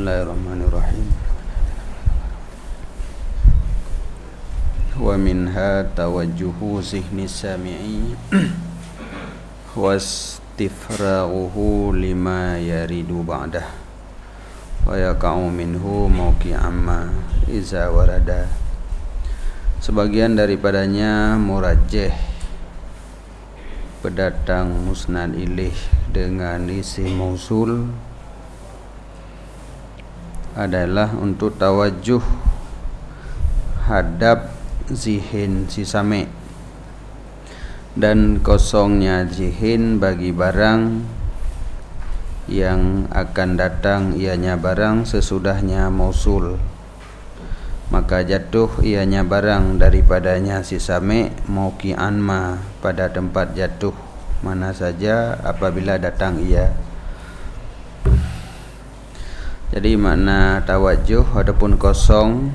Bismillahirrahmanirrahim. Wa minha tawajjuhu zihni sami'i wastifraghuhu lima yaridu ba'dah wa yaqa'u minhu mawqi'an ma iza warada. Sebagian daripadanya murajjih, pendatang musnad ilaih dengan isi mausul adalah untuk tawajjuh hadap zihin si sami' dan kosongnya zihin bagi barang yang akan datang ianya barang sesudahnya mausul, maka jatuh ianya barang daripadanya si sami' mauqi'an ma, pada tempat jatuh mana saja apabila datang ia. Jadi makna tawajjuh adapun kosong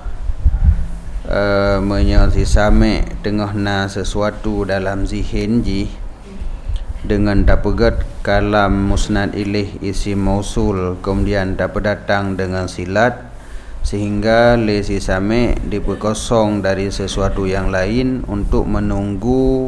menyerti sami' tengahna sesuatu dalam zihin ji dengan dapegat kalam musnad ilaih isi mausul, kemudian dapat datang dengan silat sehingga si sami' diperkosong dari sesuatu yang lain untuk menunggu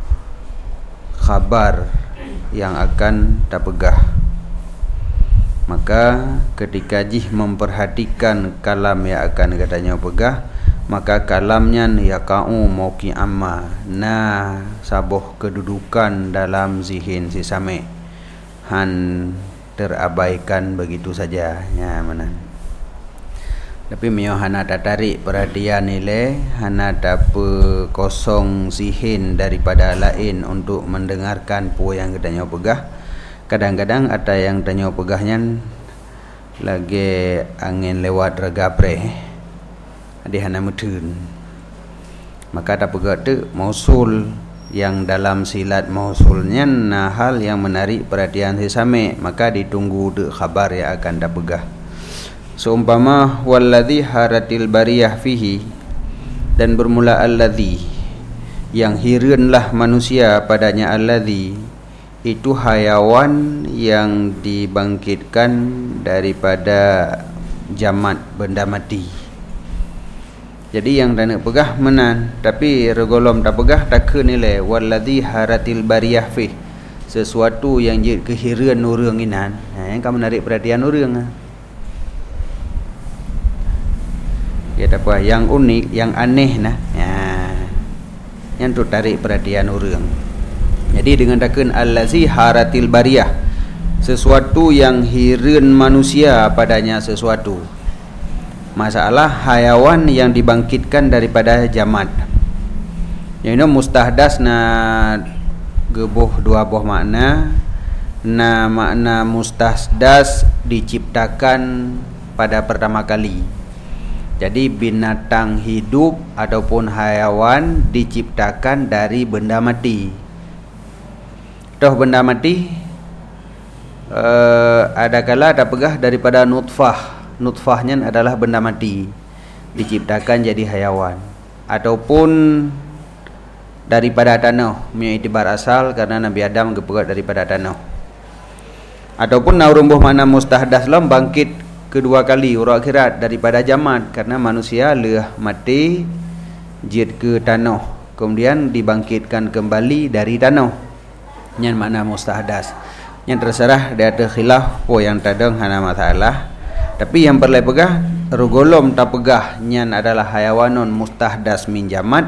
khabar yang akan dapegah. Maka ketika jih memperhatikan kalam yang akan katanya pegah, maka kalamnya yaqa'u mawqi'an ma, nah sabuh kedudukan dalam zihin si sami' han terabaikan begitu saja ya mana. Tapi mio hana tarik perhatian nilai hana dapat kosong zihin daripada lain untuk mendengarkan pu yang katanya pegah. Kadang-kadang ada yang tanya pegahnya lagi angin lewat regapre di hana mutun, maka ada pegah tu mausul yang dalam silat mausulnya nah hal yang menarik perhatian si sami', maka ditunggu tu khabar yang akan dapegah. Seumpama walladzi haratil bariyah fihi, dan bermula alladzi yang hiranlah manusia padanya, alladzi itu hayawan yang dibangkitkan daripada jamat benda mati. Jadi yang tak nak pegah menan, tapi regolom tak pegah tak ke nilai walladzi haratil bariyah fi, sesuatu yang jadi kehiran orang inan. Yang kamu menarik perhatian orang. Ya tak apa, yang unik, yang aneh nah. Yang tu tarik perhatian orang. Jadi dengan takun allazi haratil bariyah, sesuatu yang hiran manusia padanya sesuatu. Masalah hayawan yang dibangkitkan daripada jamat. Yang ini mustahdas na gebuh dua buah makna. Na makna mustahdas diciptakan pada pertama kali. Jadi binatang hidup ataupun hayawan diciptakan dari benda mati. Toh benda mati ada kala ada pegah daripada nutfah. Nutfahnya adalah benda mati diciptakan jadi hayawan, ataupun daripada tanah punya itibar asal karena Nabi Adam gepegat daripada tanah, ataupun naurumbuh mana mustahdas lam bangkit kedua kali urang akhirat daripada jamat karena manusia leh mati jid ke tanah kemudian dibangkitkan kembali dari tanah. Yang mana mustahdas, yang terserah dia ada khilaf po yang tadang hana masalah. Tapi yang perlu pegah rugolom tak pegah nyan adalah hayawanun mustahdas min jamat,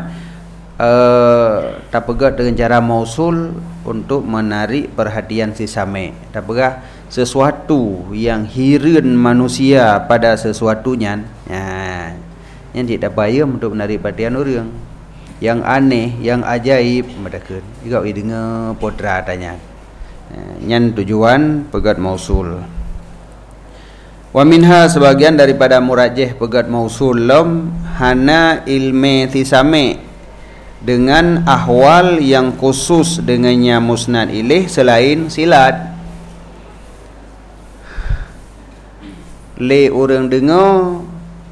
tak pegah dengan cara mausul untuk menarik perhatian si sami'. Tak pegah sesuatu yang hiran manusia pada sesuatunya, yang tidak bayam untuk menarik perhatian orang. Yang aneh, yang ajaib mereka juga dengar podra tanya. Yang tujuan pegat mausul. Wa minha, sebagian daripada murajjih pegat mausul lam hana ilmi tisami' dengan ahwal yang khusus dengannya musnad ilaih selain silat. Le orang dengar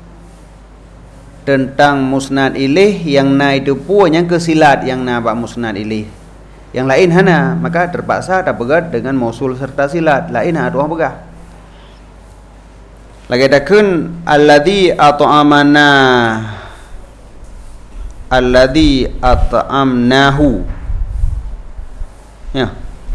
tentang musnad ilaih yang na itu pun yang kesilat yang na bak musnad ilaih. Yang lain hana, maka terpaksa tak pegat dengan mausul serta silat. Lain ada orang pegah. lagi takun alladzi at'amnahu ya.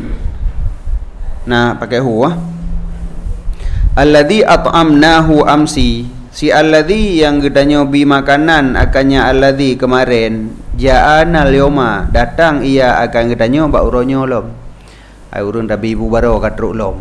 Nah pakai hu alladzi at'amnahu amsi, si alladzi yang gedanya bi makanan akannya alladzi kemarin, ja'ana al-yawma datang ia akan gedanya ba uronyo lom, ai urang tabi ibu baro katruk lom.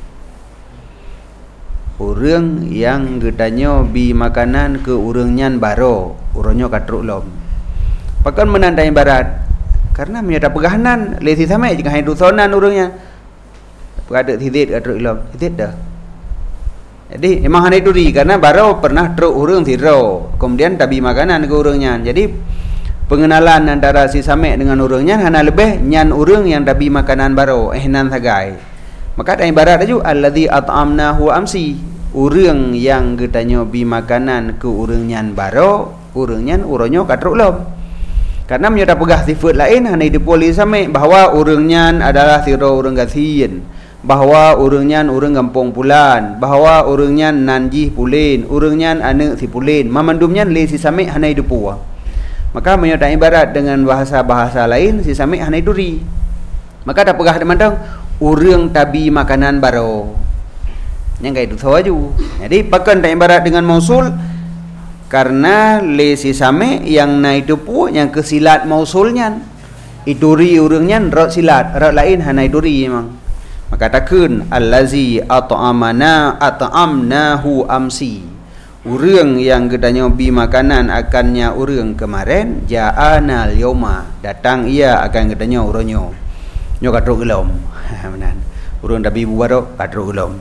Urang yang gedanya bi makanan ke urang nyan baro uronyo katruk lom. Pakan menandai barat karena menyata pegahanan lesi samai jika hai dusonan urangnya berada titit katruk lom titit dah. Jadi memang hanai duri karena baro pernah truk urang tiro kemudian tabi makanan ke urangnya. Jadi pengenalan antara si samai dengan urangnya hana lebih nyan urang yang tabi makanan baro nan sagai. Maka ada ibarat aju alladzi at'amnahu amsi, urang yang getanyo bi makanan ke urang nyan baro, urang nyan uronyo katruk lom. Karena menyata pegah sifat lain hanai dipoli samai bahawa urang nyan adalah tiro urang gasien, bahawa urang nyan urang gampong pulan, bahawa urang nyan nanjih pulin, urang nyan ane si pulin, mamandum nyan le si samai hanai dipua. Maka menyata ibarat dengan bahasa-bahasa lain si samai hanai duri. Maka ada pegah demandang urang tabi makanan baro yang kayak itu sawaju. Jadi pakan tak ibarat dengan mausul karena lesi same yang na itu pu yang kesilat mausulnya iduri urangnya rot silat rot lain hana iduri memang. Maka takun allazi at'amnahu amsi, urang yang gedanya bi makanan akannya urang kemarin, ja'ana al-yawma datang ia akan gedanya uronyo nyo katruk gelom. Menan urang dabi bubarok katruk gelom.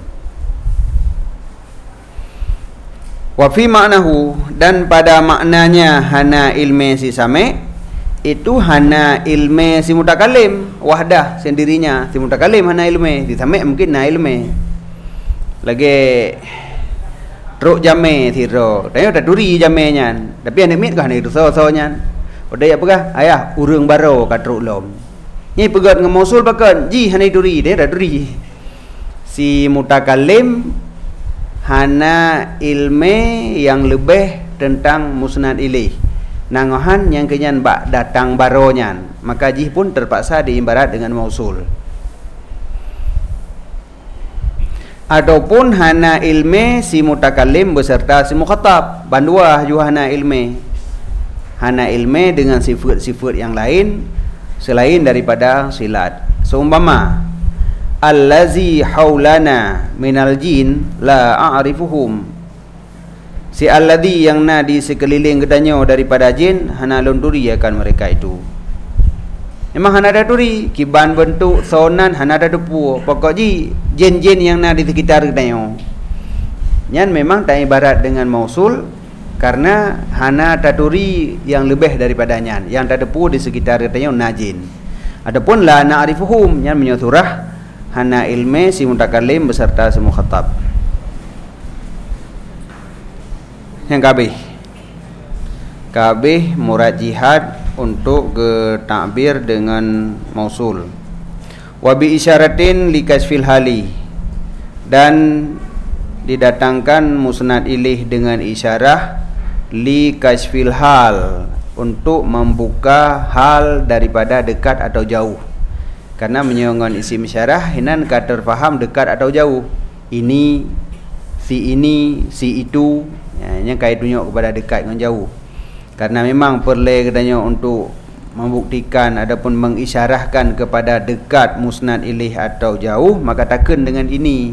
Wa fi ma'nahu, dan pada maknanya hana ilme si same itu hana ilme si mutakalim wahdah sendirinya. Si mutakalim hana ilme, si same mungkin na ilme. Lagi truk jame tiro, tayo tak duri jame nyan. Tapi ane mit kah ni so nyan. Odai apa kah? Ayah urang baro katruk lom. Ni pegat dengan mausul bahkan ji hanai duri dia dah duri. Si mutakalim hana ilme yang lebih tentang musnad ilaih. Nangohan yang kenyan bak datang baronyan, maka ji pun terpaksa diibarat dengan mausul. Adapun hana ilme si mutakalim beserta si mukhatab, bandua juga hana ilme. Hana ilme dengan sifat-sifat yang lain selain daripada silat. Seumpama allazi haulana minal jin la a'rifuhum, si allazi yang na di sekeliling kedanyo daripada jin hana londuri akan mereka itu. Memang hana ada duri kiban bentuk sonan hana ada depu pokok ji jin-jin yang na di sekitar kedanyo nyan memang tak ibarat dengan mausul karena hana taduri yang lebih daripada nyan yang terdepu di sekitar katanya najin. Adapun la na'rifuhum nyan menyusurah hana ilme si mutakalim beserta si mukhatab. Yang kabeh murad jihad untuk ke takbir dengan mausul. Wa bi isyaratin li kasfil hali, dan didatangkan musnad ilih dengan isyarah li kasfil hal, untuk membuka hal daripada dekat atau jauh. Karena menyongon isim isyarah hinan kata faham dekat atau jauh. Ini, si itu, yang kait tunjuk kepada dekat dengan jauh. Karena memang perlu katanya untuk membuktikan ataupun mengisyarahkan kepada dekat musnad ilih atau jauh, maka takun dengan ini.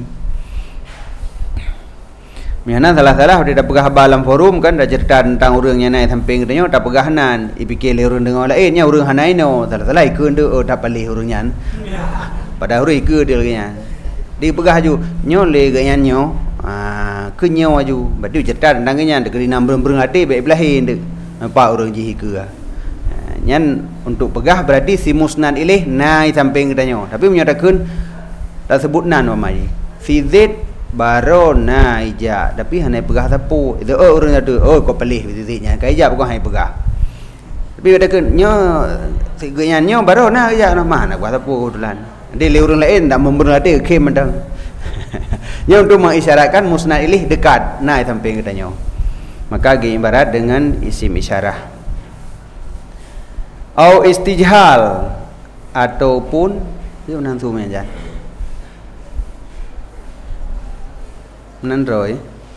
Miana salah-salah dia dah pegah dalam forum kan dah cerita tentang orang yang naik samping katanya tak pegahanan ipikir orang dengan lainnya orang hanaino salah-salah ikut tu tak palih orangnya pada orang ikut dia lagi dia pegah ju nyo le ganyan nyo ke nyo aju berarti cerita tentang ganyan dekat dinam bereng hati baik belahin dek nampak orang ji ke nyan untuk pegah berarti si musnad ilih naik samping katanya tapi menyatakan tak sebut nan mamai si Z baro na ija tapi hanai pegah sapu itu orang ada kau pelih titiknya kai ija bukan hai pegah tapi ada kan nyo segenya nyo baro na ija nah mana gua sapu tulan dia le orang lain tak memberi ada kem mendang Yang untuk mengisyaratkan musnad ilaih dekat. Nah, samping katanya. Maka ibarat dengan isim isyarah. Au istijhal ataupun dia menantu meja. Menandroi.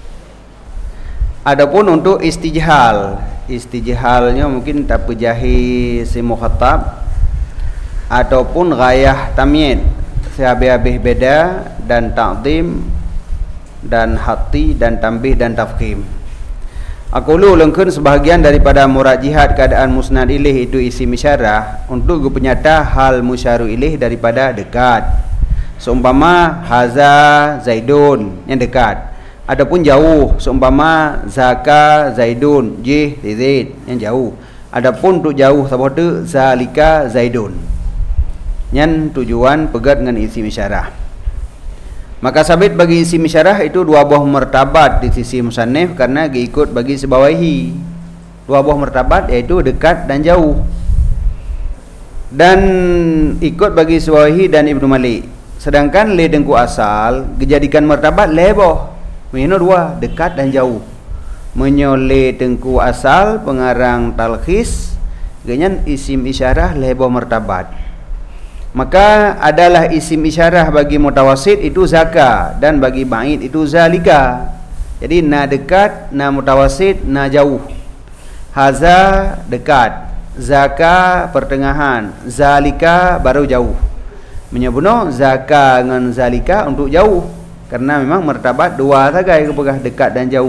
Adapun untuk istijhal, istijhalnya mungkin tak pejahi si mukhatab ataupun ghayah tamyiz, sehabis-habis beda dan ta'zim dan hati dan tambih dan tafkhim. Aqulu lengkeun sebahagian daripada murajihat keadaan musnad ilaih itu isim isyarah untuk penyata hal musyaru ilaih daripada dekat. Seumpama haza zaidun yang dekat. Adapun jauh, seumpama zaka zaidun jih zaid yang jauh. Adapun untuk jauh seperti zalika zaidun. Yang tujuan pegat dengan isim isyarah. Maka sabit bagi isim isyarah itu dua buah martabat di sisi musannif karena diikut bagi sebawahi. Dua buah martabat yaitu dekat dan jauh. Dan ikut bagi sebawahi dan Ibnu Malik. Sedangkan le dengku asal dijadikan martabat leboh. Menyo dua, dekat dan jauh. Menyole tengku asal pengarang talkhis dengan isim isyarah leboh martabat. Maka adalah isim isyarah bagi mutawasid itu zaka dan bagi ba'id itu zalika. Jadi na dekat, na mutawasid, na jauh. Haza dekat, zaka pertengahan, zalika baru jauh. Menyebuno zaka dengan zalika untuk jauh. Karena memang martabat dua saja yang pegah dekat dan jauh.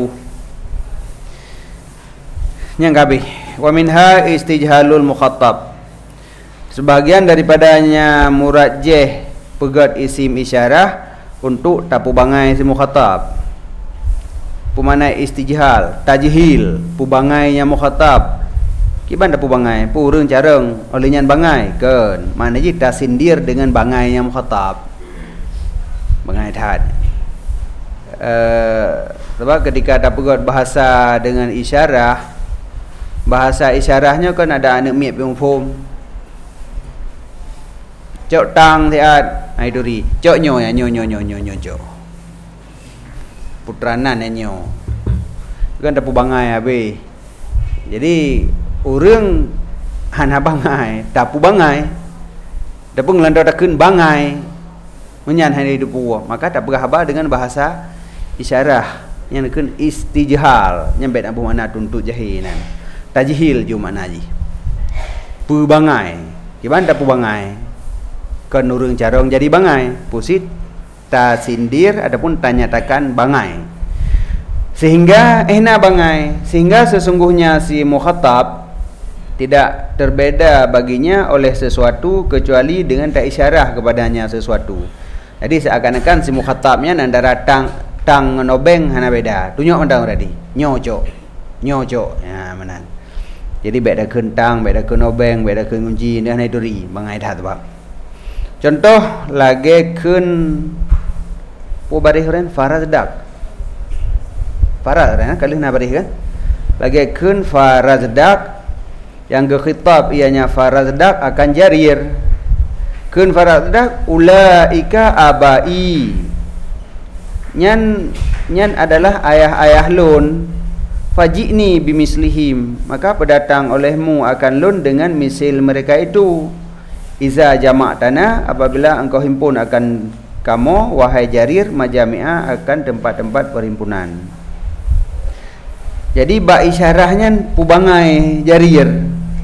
Yang kabeh. Wa minha istijhalul mukhattab. Sebahagian daripadanya murajjih pegat isim isyarah untuk tapu bangai si mukhatab. Pumanai istijhal, tajhil, pubangainya mukhatab. Kiban tapu bangai, purung careng olehnya bangai kan. Mana ji tasindir dengan bangainya mukhatab. Bangai tad. Sebab ketika ada pegat bahasa dengan isyarah, bahasa isyarahnya kan ada anak miap yang form. Cok tang tiat aiduri. Cok nyo ya nyo cok. Putranan ya nyo. Kan dapu bangai abe. Jadi urang hana bangai, dapu bangai. Dapu ngelandakeun bangai. Menyan hari depu. Maka tak berhaba dengan bahasa isyarah yang dikeun istijhal. Nyambet apa makna tuntut jahinan. Tajhil ju makna ji. Pu bangai. Kiban dapu bangai. Kan urang carong jadi bangai, pusit ta sindir adapun ta nyatakan bangai. Sehingga bangai, sehingga sesungguhnya si mukhatab tidak terbeda baginya oleh sesuatu kecuali dengan tak isyarah kepadanya sesuatu. Jadi seakan-akan si mukhatabnya antara tang nobeng hana beda. Tunjuk mandang tadi. Nyoco. Ya manan. Jadi beda kentang, beda kenobeng, beda kunci dan iduri bangai dah sebab. Contoh lagi kun pubarihuran farazdak. Farad kali na barih kan? Lagi kun farazdak yang gekhitab ianya farazdak akan jarir. Kun farazdak ulaika abai. Nyan adalah ayah-ayah lun. Fajini bimislihim, maka pendatang olehmu akan lun dengan misil mereka itu. Iza jamak tanah, apabila engkau himpun akan kamu wahai jarir majami'ah akan tempat-tempat perhimpunan. Jadi ba isyarahnya pubangai jarir.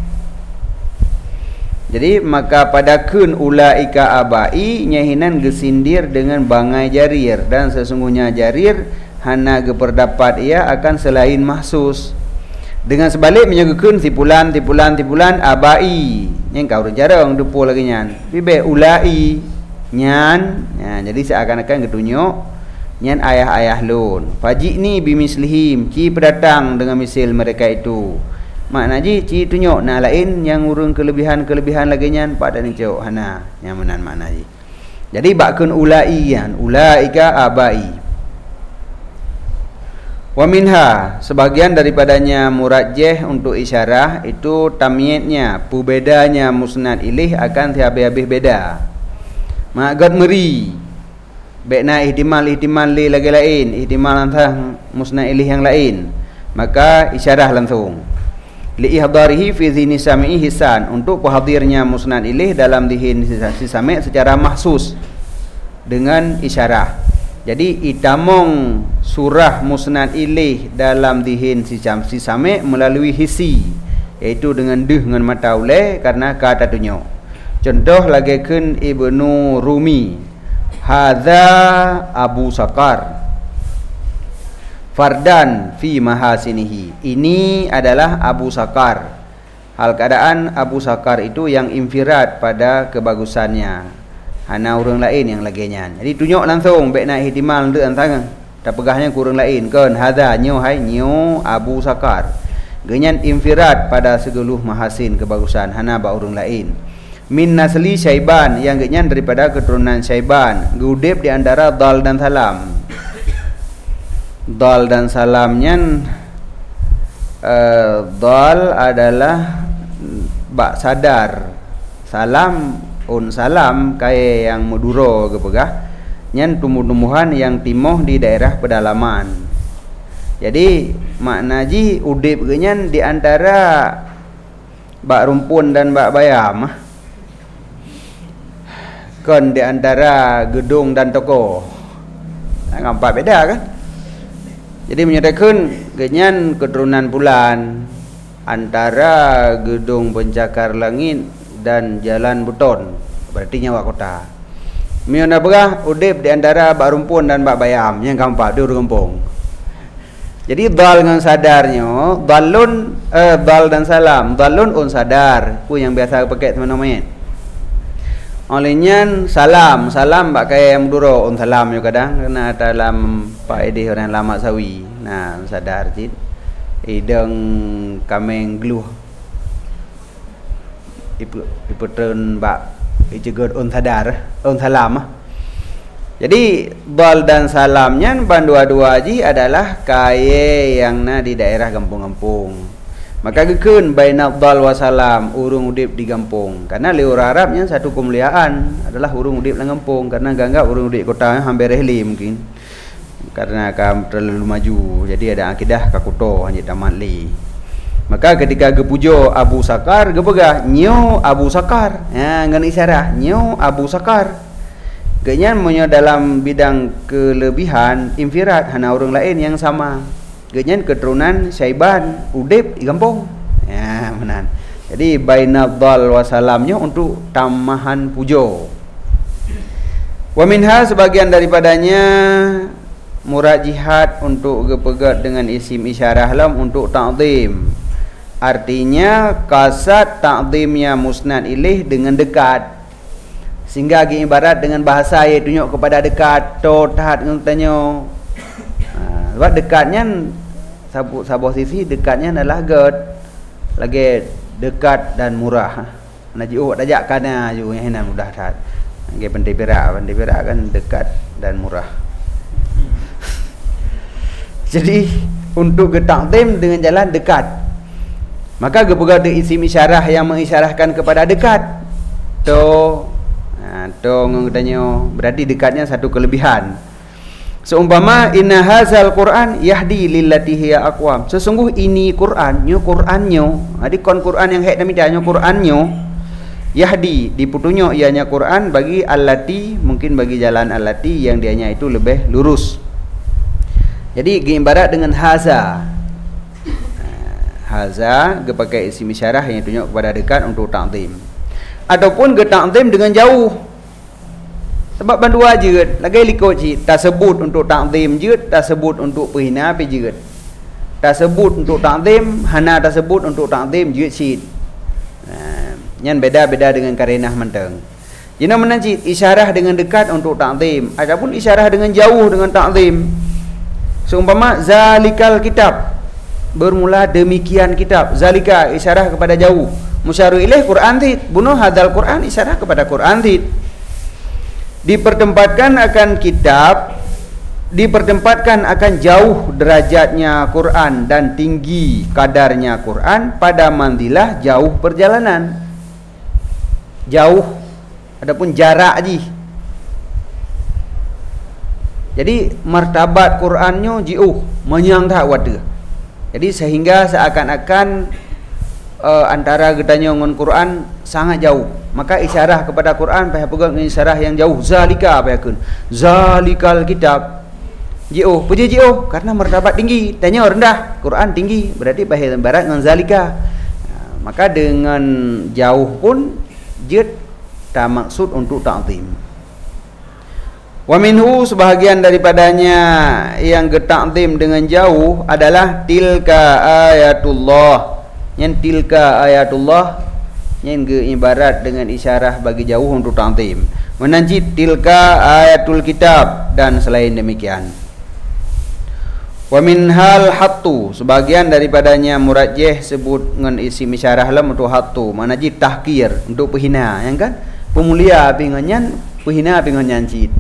Jadi maka pada kun ulaika abai nyahinan gesindir dengan bangai jarir dan sesungguhnya jarir hana geperdapat ia akan selain mahsus. Dengan sebalik menyagakan tipulan abai yang kau jarang depu lagi nyan bibe ulai nyan ya, jadi seakan-akan ketunjuk nyan ayah-ayah lun fajini bimislihim ci pendatang dengan misil mereka itu makna ji ci tunjuk na lain yang urang kelebihan lagi nyan pada ni cok hana yang menan makna ji jadi bakun ulai yan ulaika abai. Wa minha sebagian daripadanya murajjih untuk isyarah itu tamyiznya, pubedanya musnad ilaih akan habis-habis beda. Magat meri. baikna ihtimal li lagi lain, ihtimal antara musnad ilih yang lain, maka isyarah langsung. Li ihdarihi fi dhihni sami'i hisan, untuk hadirnya musnad ilih dalam dhihin si sami' secara mahsus dengan isyarah. Jadi itamong surah musnad ilih dalam dhihin si sami' melalui hisi, iaitu dengan dengan mata ulai karena kata tunjuk. Contoh lagikeun Ibnu Rumi, hadza Abu Sakar fardan fi mahasinihi, ini adalah Abu Sakar, hal keadaan Abu Sakar itu yang infirad pada kebagusannya, hana orang lain yang laginya. Jadi tunjuk langsung baikna ihtimal de antara tak pegahnya ke orang lain kan, hadza nyo hai nyo Abu Sakar, genyan infirad pada segeluh mahasin kebagusan, hana ba orang lain. Min nasli Syaiban, yang genyan daripada keturunan Syaiban, gudip di antara dal dan salam. Dal dan salamnya dal adalah bak sadar, salam salam kaya yang Madura ke pegah nyan tumbuh-tumbuhan yang timoh di daerah pedalaman. Jadi makna ji udip genyan di antara bak rumpun dan bak bayam, kan di antara gedung dan toko. Nampak beda kan? Jadi menyatakan genyan keturunan bulan antara gedung pencakar langit dan jalan beton, berarti nyawa kota. Miona berah udip di antara bak rumpun dan bak bayam yang kampak di urang kampung. Jadi dal dengan sadarnya, dalun dal dan salam, dalun un sadar, ku yang biasa pakai teman-teman. Olehnya salam bak kaya yang Madura un salam yo kadang kena dalam paedih orang lama sawi. Nah, sadar cit. Ideng kameng gluh. Iputreun bak ijegot un sadar, un salam. Jadi dal dan salamnya bandua-dua ji adalah kaya yang na di daerah kampung-kampung. Maka gekeun baina dal wa salam, urung udip di kampung. Karena liur Arabnya satu kemuliaan adalah urung udip di kampung, karena gangga urung udip kota hampir rehli mungkin. Karena kam terlalu maju, jadi ada akidah kakuto hanya tamat li. Maka ketika gepujo Abu Sakar, gepegah nyo Abu Sakar. Ya, ngan isyarah nyo Abu Sakar. Genyan monyo dalam bidang kelebihan infirad hana orang lain yang sama. Genyan keturunan Syaiban udip di kampung. Ya, menan. Jadi baina dhal wa salamnya untuk tamahan pujo. Wa minha, sebagian daripadanya murajihat untuk gepegat dengan isim isyarah lam untuk ta'zim. Artinya kasat ta'zimnya musnad ilih dengan dekat. Sehingga ibarat dengan bahasa ia tunjuk kepada dekat, to tahat ngutanya. Sebab dekatnya sabuh sisi dekatnya adalah ged, lagi dekat dan murah. Naji dajak kana ju yang mudah tahat. Ngai pandai perak kan dekat dan murah. Jadi untuk getakdim dengan jalan dekat, maka gepegat isim isyarah yang mengisyarahkan kepada dekat. To ngutanya berarti dekatnya satu kelebihan. Seumpama inna hazal Quran yahdi lillati hiya aqwam, sesungguh ini Quran nyo adi kon Quran yang hek namidanya Quran nyo yahdi diputunyo ianya Quran bagi allati, mungkin bagi jalan allati yang dianya itu lebih lurus. Jadi ibarat dengan haza gepakai isim isyarah yang tunjuk kepada dekat untuk ta'zim, ataupun getakzim dengan jauh. Sebab bandua jeut lagi likut ji tak sebut untuk ta'zim jeut, tak sebut untuk penghina pi jeut, tak sebut untuk ta'zim hana, tak sebut untuk ta'zim jeut sid. Nyan beda-beda dengan karenah menteng. Jina menanci isyarah dengan dekat untuk ta'zim, adapun isyarah dengan jauh dengan ta'zim. Seumpama zalikal kitab, bermula demikian kitab, zalika isyarah kepada jauh, musyaru ilaih Quran tid, bunuh hadal Quran isyarah kepada Quran tid. Dipertempatkan akan kitab, dipertempatkan akan jauh derajatnya Quran dan tinggi kadarnya Quran pada manzilah jauh perjalanan. Jauh adapun jarak ji. Jadi martabat Qurannya jauh menyang tak wada. Jadi sehingga seakan-akan antara gedanya dengan Quran sangat jauh. Maka isyarah kepada Quran payah pegang dengan isyarah yang jauh. Zalika payahkan. Zalikal kitab. Jauh. Puji jauh karena martabat tinggi. Tanya rendah. Quran tinggi. Berarti payah barat dengan zalika. Maka dengan jauh pun jid tak maksud untuk ta'zim. Wa minhu sebahagian daripadanya yang getakzim dengan jauh adalah tilka ayatullah. Yang tilka ayatullah yang ibarat dengan isyarah bagi jauh untuk ta'zim. Menanjid tilka ayatul kitab dan selain demikian. Wa minhal hattu sebagian daripadanya murajjih sebut dengan isi isyarah lam untuk hattu. Menanjid tahkir untuk penghina, yang kan? Pemulia pinganyan, penghina pinganyan cid.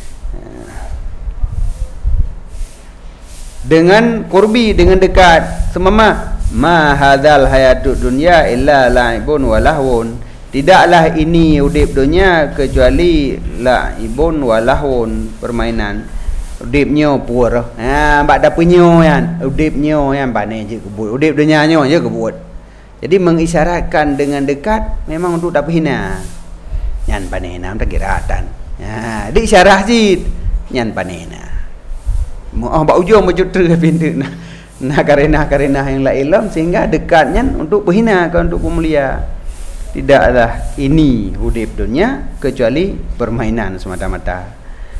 Dengan kurbi, dengan dekat, semama ma hadzal hayatud dunya illa la'ibun wa lahwun. Tidaklah ini udip dunia kecuali la'ibun wa lahwun, permainan. Udipnya pur. Bak dah punyo kan. Udipnya kan pandai je kebut. Udip dunianya je kebut. Jadi mengisyaratkan dengan dekat memang untuk tak hina. Nyan pandai nam tak kiratan. Di isyarah je nyan pandai na. Bak ujung berjutra pintu nah karena yang la ilm sehingga dekatnya untuk berhina ke untuk pemulia. Tidaklah ini hudib dunia kecuali permainan semata-mata.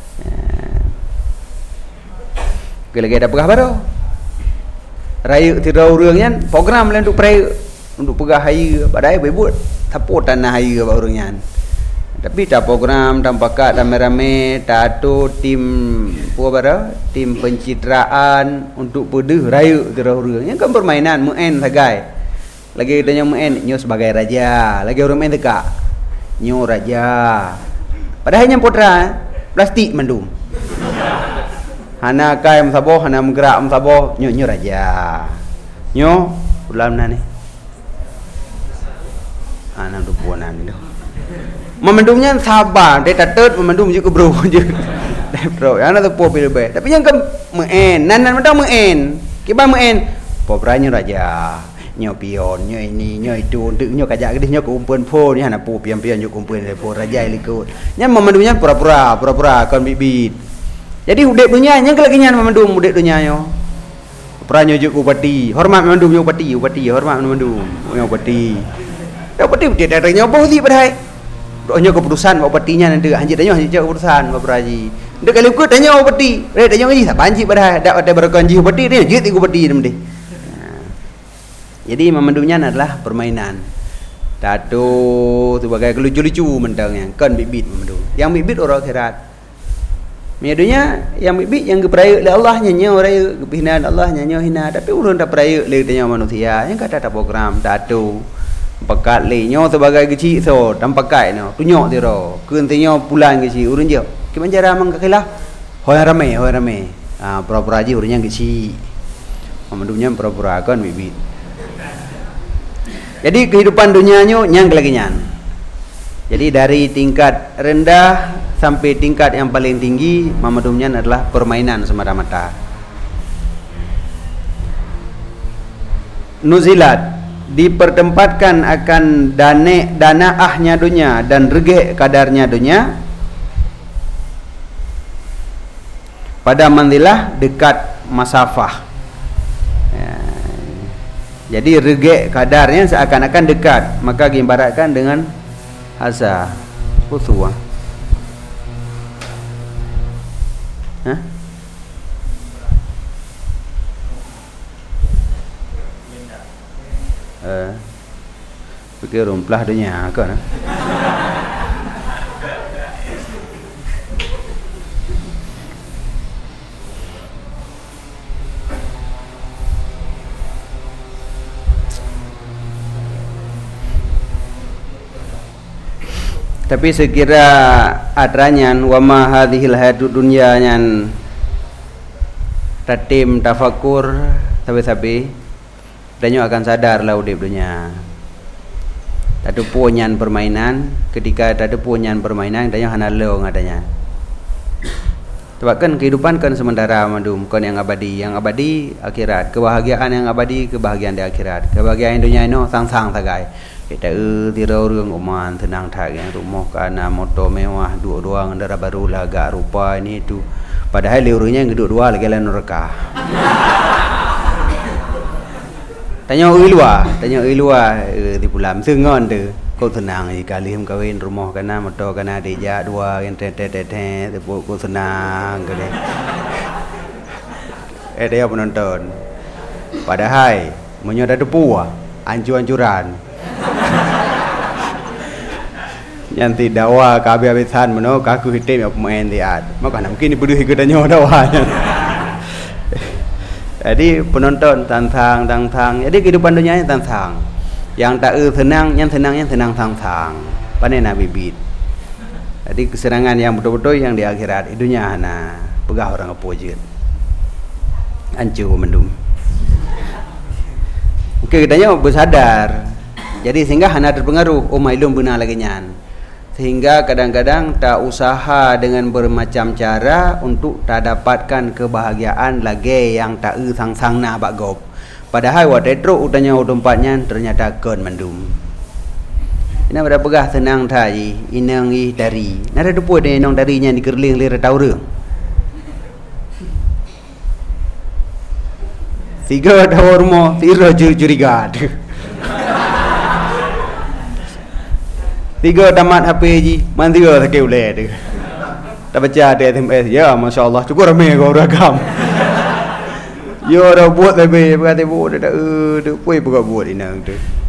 Lagi ada pegah baru. Raya tirau urangnya program lain untuk peraya untuk pegah hari padai buat taput tanah hari ba urangnya. Tapi tak program dan pakat rame-rame tak ada tim tim pencitraan untuk pedih raya gerah-gerah. Yang kan permainan main sagai. Lagi tanya main nyo sebagai raja, lagi orang main tekak. Nyo raja. Padahal yang putra plastik mendum. Hana kai msaboh, hana mgerak msaboh, nyo raja. Nyo ulam na ni. Ana dupuanan ni. Memendungnya sabar, dia tatet memendung je ke bro je. Bro, yang ada po pilih. Tapi yang ke main, nan macam main. Kiba main. Pobranya raja. Nyo pion, nyo ini, nyo itu, untuk nyo kajak gedih nyo kumpulan po ni hana po pion-pion nyo kumpulan po raja ikut. Nya memendungnya pura-pura kon bibit. Jadi udek dunia nya lagi nya memendung udek dunia nyo. Peranyo je upati, hormat memendung nyo upati, hormat memendung nyo upati. Upati dia datangnya apa sih padahal? Doanya keputusan bawa petinya nanti anjir tanya anjir keputusan bawa beraji. Ndak kali ikut tanya bawa peti. Tanya ngaji tak banci pada dak ada berkanji peti dia jit ikut peti dia. Jadi memendungnya adalah permainan. Tato sebagai lucu-lucu mentangnya kan bibit memendung. Yang bibit orang akhirat. Medunya yang bibit yang keperaya oleh Allah nyanyi orang kehinaan Allah nyanyi hina tapi urang tak peraya le tanya manusia yang kata tak program tato pakat le nyo sebagai kecil so dan pakai no tunjuk dia ro keun tinyo pulang kecil urun je kiman cara mang kakilah hoy rame pura-pura je urun yang kecil memendunya pura-pura kan bibit. Jadi kehidupan dunianya nyang lagi nyan. Jadi dari tingkat rendah sampai tingkat yang paling tinggi memendunya adalah permainan semata-mata. Nuzilat dipertempatkan akan danaahnya dunia dan regeh kadarnya dunia pada manzilah dekat masafah. Jadi regeh kadarnya seakan-akan dekat, maka diibaratkan dengan haza uswa. Fikir rumplah dunia kan. Tapi sekira adranyan wa ma hadhil hayatud dunya nyan tatim tafakur sabi-sabi danyo akan sadar lah udip dunia. Tak ada punyan permainan, ketika tak ada punyan permainan danyo hana lo ngadanya. Sebab kan kehidupan kan sementara mandum, kan yang abadi akhirat, kebahagiaan yang abadi, kebahagiaan di akhirat, kebahagiaan dunia ini sang-sang sagai. Kita tirau rung oman tenang tak yang rumah kana motor mewah dua-dua kendara baru lah agak rupa ini itu. Padahal liurunya yang kedua lagi lain neraka. Tanya ilua di pulam sengon tu. Kau senang kali kawin rumah kana motor kana deja dua yang tete kau senang kali. Dia penonton. Padahal menyoda depu ancuran. Yanti dawa habis-habisan meno kaku hitim ya pemain dia. Maka mungkin ibu dia kedanyo dawanya. Jadi penonton tantang. Jadi kehidupan dunia ini tantang. Yang tak senang, yang senang tantang. Panena bibit. Jadi kesenangan yang betul-betul yang di akhirat dunia hana pegah orang apojit. Ancu mendum. Okey kedanyo bersadar. Jadi sehingga hana terpengaruh ilmu benar lagi nyan. Sehingga kadang-kadang tak usaha dengan bermacam cara untuk tak dapatkan kebahagiaan lagi yang tak sang-sang na bagop. Padahal waktu itu utanya tempatnya ternyata kon mendum. Ina berapa pegah senang tadi inang dari. Nada depu de inang darinya dikerling lira tahu. Tiga tahu rumah, tiga curiga. Tiga tamat HP ji, mantiga tak boleh tu. Tak baca ada SMS, ya masya-Allah, cukup ramai kau rakam. Yo dah buat tapi berkata buat dah puai buat inang tu.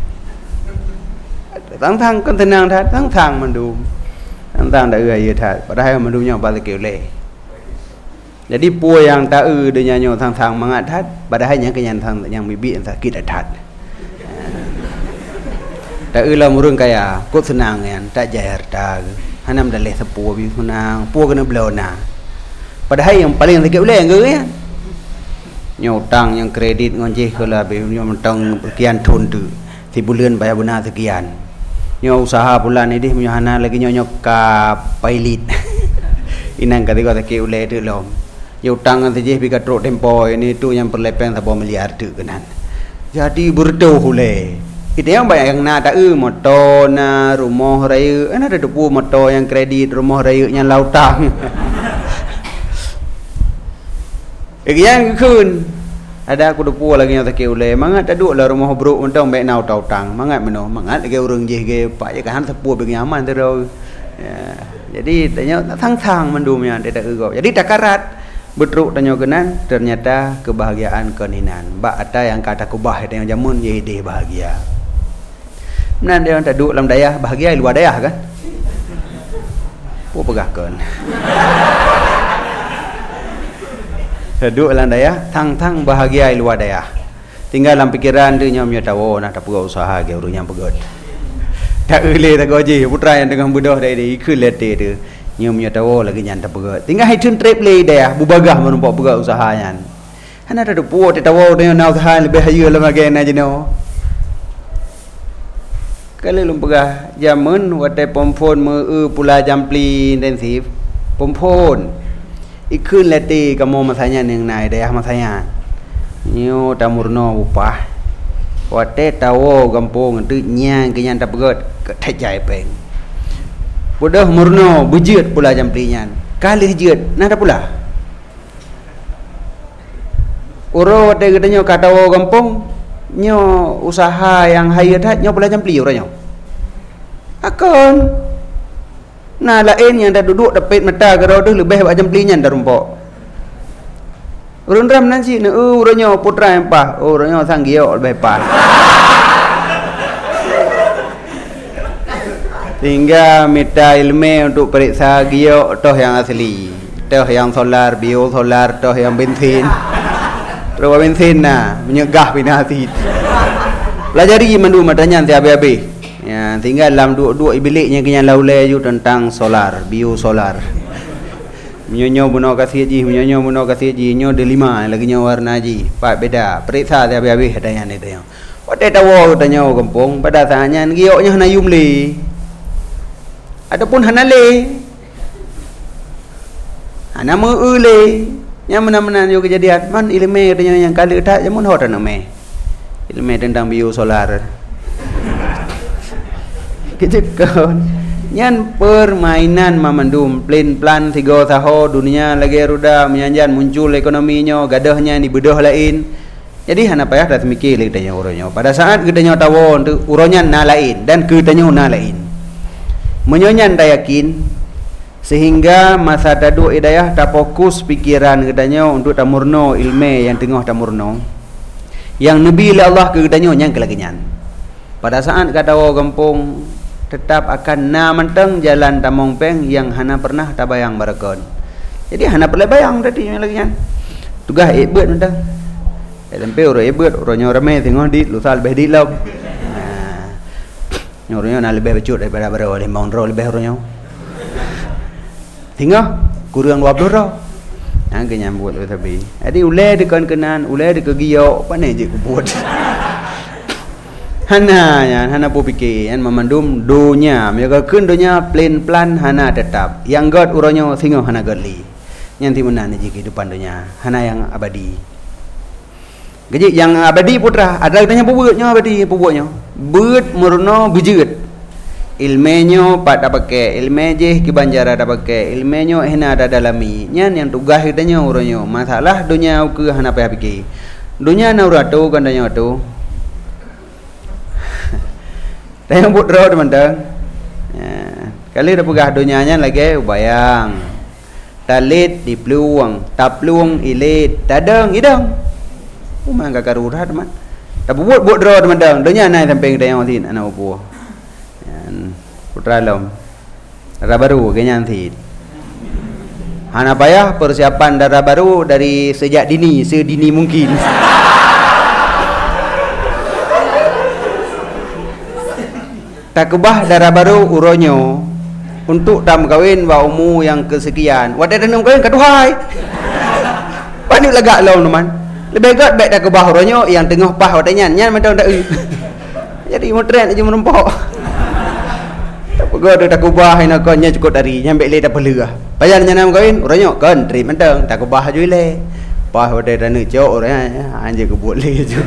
Tang kan tenang dah, tang mandum. Tang dah ya dah, padahal mandumnya balik boleh. Jadi puai yang tak dia nyanyo tang mangat dah, padahal yang kenyan tang yang bibit yang sakit dah. Tak ulah murung kaya, kau senang kan, tak jaya harta. Hanam dah leh sepuh bi senang, puh kena belona. Padahal yang paling sakit boleh yang kan. Nyutang yang kredit ngonjeh kala bi nyutang sekian ton tu. Si bulan bayar benar sekian. Nyo usaha bulan ini punya hana lagi nyo ka pilot. Inang kata kau sakit boleh tu lom. Nyutang kan sejeh bi katrok tempo ini tu yang perlepeng 1 miliar tu kenan. Jadi berdoh boleh. Itu yang banyak yang nak tak motor na rumah raya ada depu motor yang kredit rumah raya yang lautang. Yang kun ada aku depu lagi yang tak boleh mangat tak duk lah rumah bro untuk baik nau tautang mangat meno mangat lagi urang je ge pak je kan sepuh bagi nyaman tu dah. Jadi tanya sang mendumnya tak go. Jadi takarat betruk tanya kenan ternyata kebahagiaan keninan. Bak ada yang kata kubah ada yang jamun ye dia bahagia. Menan dia tak duduk dalam dayah bahagia luar dayah kan? Puk pegahkan. Duduk dalam dayah tang bahagia luar dayah. Tinggal dalam pikiran dia nyamnya tahu nak tak perlu usaha ke urang yang pegot. Tak boleh tak gaji putra yang dengan budak dari ikut letih tu. Nyamnya tahu lagi nyan tak pegot. Tinggal hitun trip le dayah bubagah menumpak pegot usaha nyan. Hana ada puak tak tahu dia nak usaha lebih hayu lama gen aja no. Kalau lumpagah zaman waktu pompon pula jampli intensif pompon ikun letih kamu masanya yang naik dayah masanya nyo tamurno upah waktu tawo kampung itu nyang kenyan tak pegot ketajai peng bodoh murno bujut pula jampli nyan kali jut nada pula uro waktu katanya katawo kampung nyo usaha yang hayat nyo pula jampli orangnya akon nah lain yang dah duduk dapat mata kalau dah lebih buat jampli nya dah rumpok urang ram nanti ne orangnya putra yang pah orangnya sang giok lebih pah sehingga minta ilmu untuk periksa giok toh yang asli toh yang solar bio solar toh yang bensin terus bensin nah menyegah binasi pelajari mandu matanya tiap-tiap ya tinggal dalam dua biliknya kenyang laulai ju tentang solar bio solar Menyo buno kasih ji, menyo buno kasih ji, nyo de 5 lagi nyo warna ji. Pak beda, periksa dia habis ada yang itu yang. Wate tawo tanya kampung pada saatnya gioknya hana yumli. Adapun hana le. Nama ule yang mana-mana juga kejadian man ilmu katanya yang kali tak jamun hot nama ilmu tentang biosolar kejekon nyan permainan mamandum plan 3 tahun dunia lagi ruda menyanjan muncul ekonominya gadahnya ni bedah lain jadi hana payah dah mikir lagi tanya orangnya pada saat gedanya tawon tu orangnya na lain dan ketanya na lain menyonyan dah yakin sehingga masa dadu hidayah tak fokus pikiran gedanya untuk tamurno ilmu yang tengah tamurno yang nabi Allah ke gedanya yang kelaginyan pada saat kata orang kampung tetap akan na menteng jalan tamong peng yang hana pernah tabayang barakon jadi hana perlu bayang tadi yang lagi kan tugas ebet menteng lempe orang ebet orangnya ramai tengok di lusal lebih di lau orangnya nak lebih becut daripada berapa 5 orang lebih orangnya tengok kurang 20 orang yang kenyambut tapi jadi ulai dekan kenan ulai dekat giok pandai je kubut hana pun fikir yang memandum dunia mereka kun dunia plan hana tetap yang god urangnya tengok hana godly yang timuna ni kehidupan dunia hana yang abadi jadi yang abadi putra ada tanya pubutnya abadi pubutnya beut murno bujut ilmenyo pat dah pakai ilmu je ki banjara dah pakai ilmenyo hena ada dalami nyan yang tugas kitanya uronyo masalah dunia ke hana payah fikir dunia na uratu kan tanya tu tanya putra teman-teman kali dah pegah dunianya lagi bayang talit di peluang tapluang ilit tadang idang umang kakak rurat teman tak buat draw teman-teman dunia naik sampai tanya tin anak buah putra lom darah baru kayaknya nanti hana payah persiapan darah baru dari sejak dini sedini mungkin tak kebah darah baru uronyo untuk tam kawin wa umur yang kesekian wadah dan kawin kaduhai panik lagak lom teman lebih gat baik dah kebah uronyo yang tengah pah wadanya nyan macam dak jadi motret aja merempok pegah tak kubah ina konnya cukup dari nyambe le dah pelah payah nyanam kawin orangnya kan trip mentang tak kubah ju le pah ode dana cok orangnya anje kebut le ju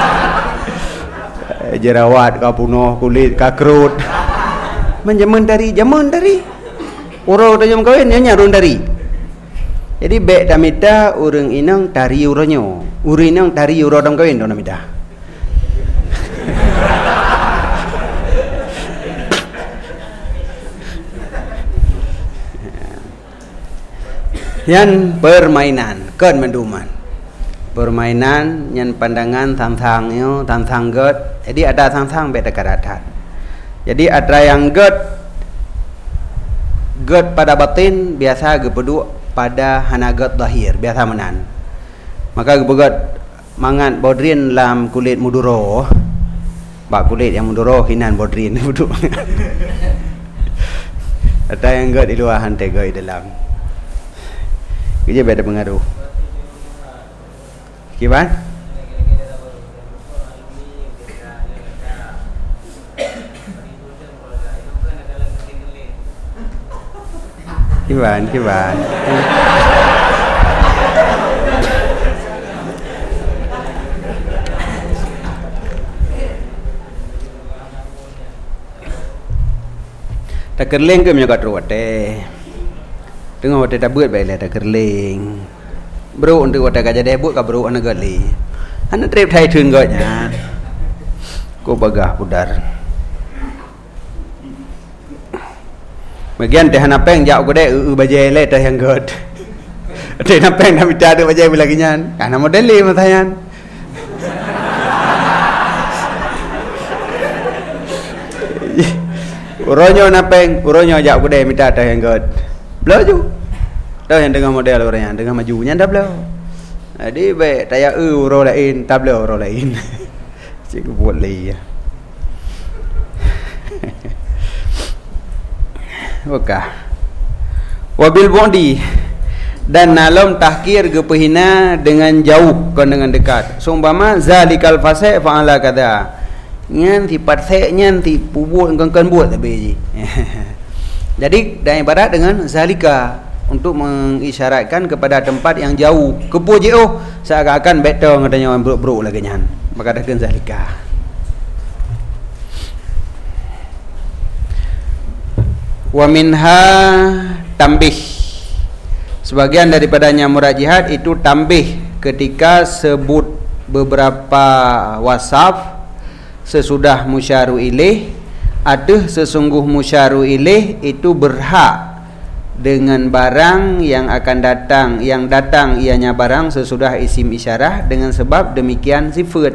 jerawat ka punoh kulit ka kerut menjaman dari zaman dari orang dah jam kawin nya run dari jadi bek damita urang inang tari orangnya urinang tari orang kawin dona mida yang permainan kan menduman permainan yang pandangan tantangnya tantang god jadi ada tantang beda karatat jadi ada yang god pada batin biasa gepedu pada hana god lahir biasa menan maka gebegod mangan bodrin lam kulit muduro bak kulit yang muduro hinan bodrin budu ada yang god di luar hantai god di dalam kerja beda pengaruh kiban kiban tak kerling ke menyakat ruwate tengok wate tak buat baiklah tak kerling bro untuk wate kaja deh buat ka bro ana gali ana trip thai thun gotnya ko bagah pudar bagian teh hana peng jak ko deh baje le teh yang god teh hana peng dah minta ada baje lagi nyan kana model le matayan uronyo na peng uronyo jak ko deh minta teh yang god belah ju dah yang dengan model orang yang dengan majunya dah belah jadi baik taya uro lain tak belah uro lain cikgu buat lagi okah wabil bodi dan nalam tahkir gepehina dengan jauh kan dengan dekat sumpama zalikal fase fa'ala kada ngan ti patsek nyan ti pubut kan buat tapi jadi dan ibarat dengan zalika untuk mengisyaratkan kepada tempat yang jauh. Kepo je seakan-akan better ngadanya orang buruk-buruk lagi nyan. Maka dah zalika. Wa minha tambih. Sebagian daripadanya murajihat itu tambih ketika sebut beberapa wasaf sesudah musyaru ilaih. Ada sesungguh musyaru ilaih itu berhak dengan barang yang akan datang, yang datang ianya barang sesudah isim isyarah dengan sebab demikian sifat.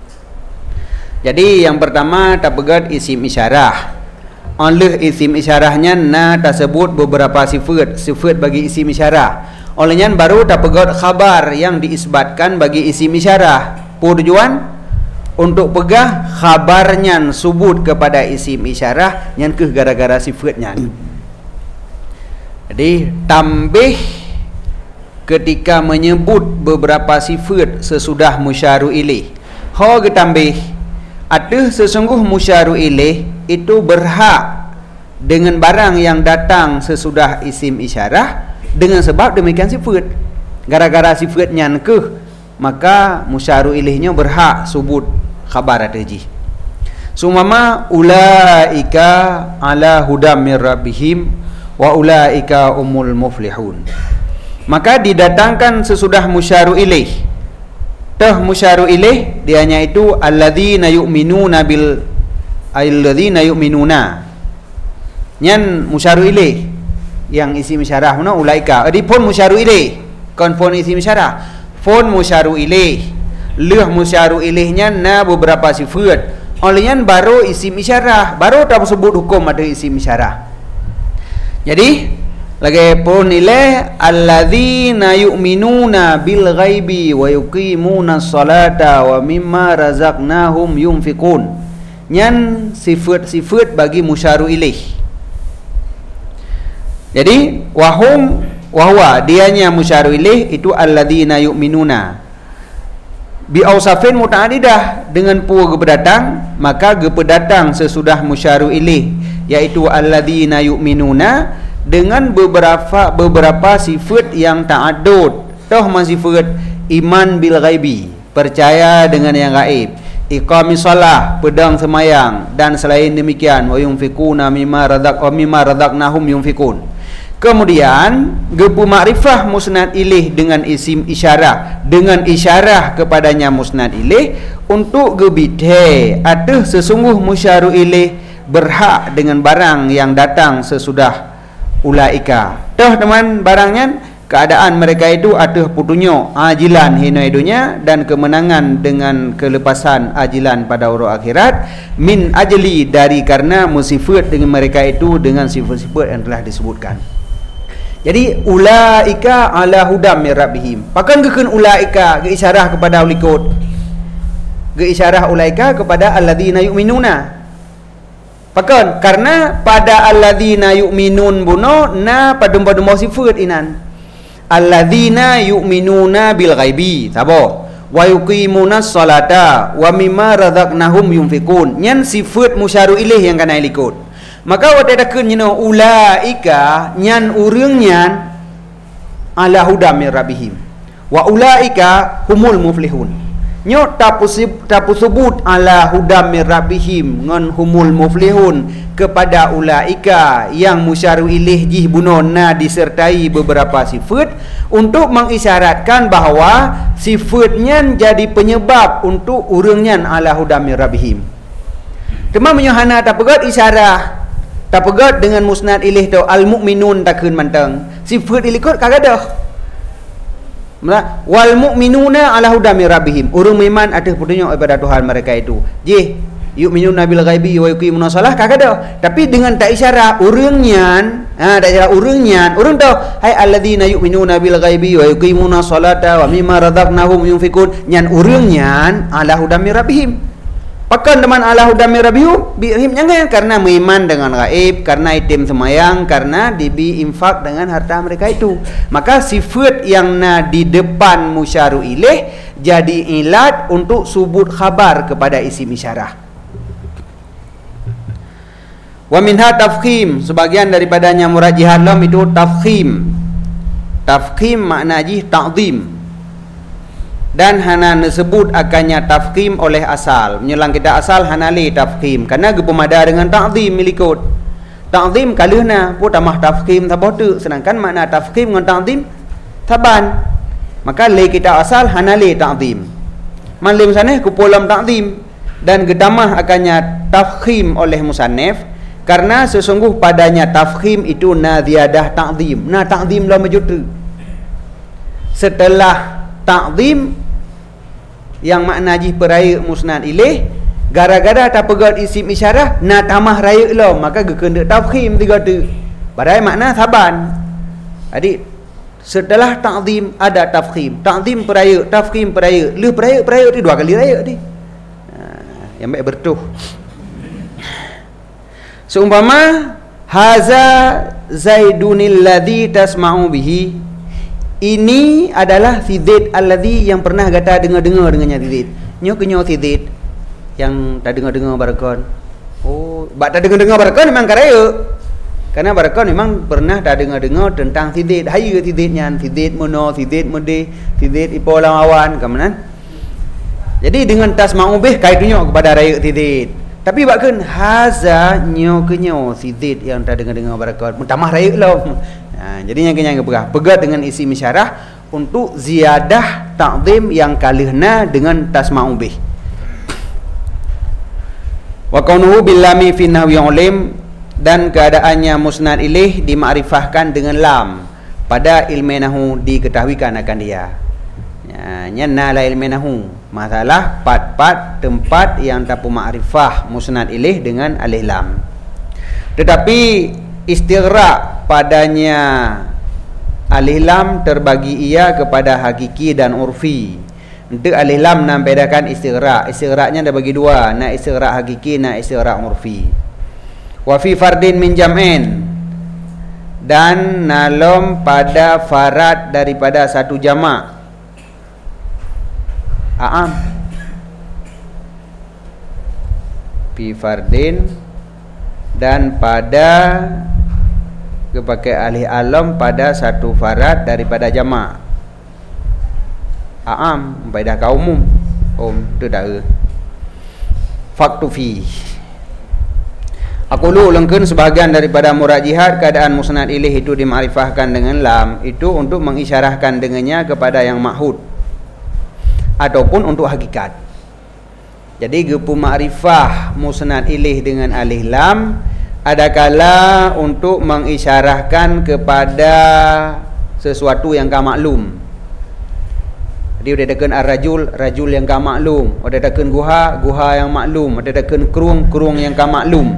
Jadi yang pertama tapegat isim isyarah. Oleh isim isyarahnya tersebut beberapa sifat bagi isim isyarah. Olehnya baru tapegat khabar yang diisbatkan bagi isim isyarah. Tujuan untuk pegah khabarnya subut kepada isim isyarah yang ke gara-gara sifatnya. Jadi tambih ketika menyebut beberapa sifat sesudah musyaru ilaih. Ho tambih ada sesungguh musyaru ilaih itu berhak dengan barang yang datang sesudah isim isyarah dengan sebab demikian sifat. Gara-gara sifatnya ke maka musyaru ilaihnya berhak subut khabar ataji. Sumama ulaika ala hudam mir rabbihim wa ulaika umul muflihun. Maka didatangkan sesudah musyaru ilaih. Musyaru ilaih dianya itu alladzina yu'minuna bil alladzina yu'minuna. Nyan musyaru ilaih yang isim isyarah mana ulaika. Adipun musyaru ilaih kon pun isim isyarah. Pun musyaru ilaih. Leh musyaru ilaihnya beberapa sifat. Olehnya baru isim isyarah, baru tak sebut hukum ada isim isyarah. Jadi lagi pun nilai alladzina yu'minuna bil ghaibi wa yuqimuna sholata wa mimma razaqnahum yunfiqun. Nyan sifat-sifat bagi musyaru ilaih. Jadi wahwa dianya musyaru ilaih itu alladzina yu'minuna bi ausafin muta'addidah dengan pua gepedatang, maka gepedatang sesudah musyaru ilaih yaitu alladzina yu'minuna dengan beberapa sifat yang ta'addud. Sifat iman bil ghaibi, percaya dengan yang gaib, iqamis shalah, pedang semayang, dan selain demikian wa yunfikuna mimma razaqnahum yunfikun. Kemudian gepu makrifah musnad ilaih dengan isim isyarah, dengan isyarah kepadanya musnad ilaih untuk gebidhe ada sesungguh musyaru ilaih berhak dengan barang yang datang sesudah ulaika. Teman barangnya keadaan mereka itu ada putunyo ajilan hina dunia dan kemenangan dengan kelepasan ajilan pada urut akhirat min ajli dari karena musifat dengan mereka itu dengan sifat-sifat yang telah disebutkan. Jadi ulaika ala hudam mir rabbihim. Pakan keun ulaika ke isyarah kepada ulikut. Ke isyarah ulaika kepada alladzina yu'minuna. Pakan karena pada alladzina yu'minun buno pada sifat inan. Alladzina yu'minuna bil ghaibi. Tabo. Wa yuqimuna sholata wa mimma razaqnahum yunfikun. Nyan sifat musyaru ilaih yang kana ilikut. Maka wadadakeun nyino ulaika nyan urang nyan ala hudam mir rabbihim wa ulaika humul muflihun. Nyo tapusubut ala hudam mir rabbihim ngan humul muflihun kepada ulaika yang musyaru ilaih jih bunona disertai beberapa sifat untuk mengisyaratkan bahawa sifatnya jadi penyebab untuk urang nyan ala hudam mir rabbihim. Cuma menyohana tapegat isyarah tapegat dengan musnad ilaih tu al-mu'minun takun mantang sifat ilikut kagadah wal mu'minuna ala hudam mir rabbihim urang beriman ada petunjuk daripada Tuhan mereka itu je yu'minuna bil ghaibi wa yuqimuna shalah kagadah tapi dengan tak isyarah urangnya tak isyarah urangnya urang tahu hai alladzina yu'minuna bil ghaibi wa yuqimuna sholata wa mimma razaqnahum yunfikun nyan urangnya ala hudam mir rabbihim. Pakan teman ala hudam mir rabbihim jangan karena beriman dengan gaib, karena itim semayang, karena dibi infak dengan harta mereka itu. Maka sifat yang di depan musyaru ilaih jadi ilat untuk subut khabar kepada isim isyarah. Wa minha tafkhim, sebagian daripadanya murajihat lam itu tafkhim. tafkhim makna jih ta'zim, dan hana disebut akannya tafkhim oleh asal. Menyelang kita asal hana li tafkhim karena gepemada dengan ta'zim milikut. Ta'zim kalihna pun tamah tafkhim tabah tu, sedangkan makna tafkhim dengan ta'zim taban. Maka li kita asal hana li ta'zim. Malim sana kupolam ta'zim dan getamah akannya tafkhim oleh musannif karena sesungguh padanya tafkhim itu na ziyadah ta'zim. Na ta'zim la majutu. Setelah ta'zim yang makna jih peraya musnad ilaih, gara-gara tak pegat isim isyarah na tamah raya lo, maka gekenda tafkhim tiga tu. Padahal makna saban. Jadi setelah ta'zim ada tafkhim. Ta'zim peraya, tafkhim peraya. Le peraya tu dua kali raya ni. Yang baik bertuh. Seumpama haza zaidunil ladzi tasma'u bihi, ini adalah si Zaid alladzi yang pernah kata dengar-dengar dengannya si Zaid. Nyo kenyo si Zaid yang tak dengar-dengar barakon. Oh, bak tak dengar-dengar barakon memang karaya. Karena barakon memang pernah tak dengar-dengar tentang si Zaid. Hai si Zaid nyan, si Zaid mono, si Zaid mede, si Zaid ipo lawan kamanan. Jadi dengan tasma'u bih kaitunyo kepada raya si Zaid. Tapi bakkan haza nyo kenyo si Zaid yang tak dengar-dengar barakon. Mutamah raya lo. Jadi yang kenyang pegat dengan isi isyarah untuk ziyadah ta'zim yang kalihna dengan tasma'u bih. Wa kaunuhu bil lami fi nahwi ulim, dan keadaannya musnad ilaih dimakrifahkan dengan lam pada ilmu nahwu diketahuikan akan dia. Nyana la ilmu nahwu, masalah pat-pat tempat yang tapu makrifah musnad ilaih dengan alif lam. Tetapi istighraq padanya alif lam terbagi ia kepada hakiki dan urfi. Untuk alif lam nak bedakan istighraq. Istighraqnya ada bagi dua, nak istighraq hakiki, nak istighraq urfi. Wa fi fardin min jam'in, dan nalom pada farad daripada satu jamak. A'am fi fardin, dan pada kepakai alih alam pada satu farad daripada jamak. A'am faedah kaum umum tu dah. Faktu fi, aku ulangkan sebahagian daripada murajihat keadaan musnad ilaih itu dimakrifahkan dengan lam itu untuk mengisyarahkan dengannya kepada yang ma'hud ataupun untuk hakikat. Jadi gepu makrifah musnad ilaih dengan alif lam adakala untuk mengisyarahkan kepada sesuatu yang ka maklum. Jadi udah tekan ar-rajul, rajul yang ka maklum, udah tekan guha, guha yang maklum, udah tekan kerung, kerung yang ka maklum.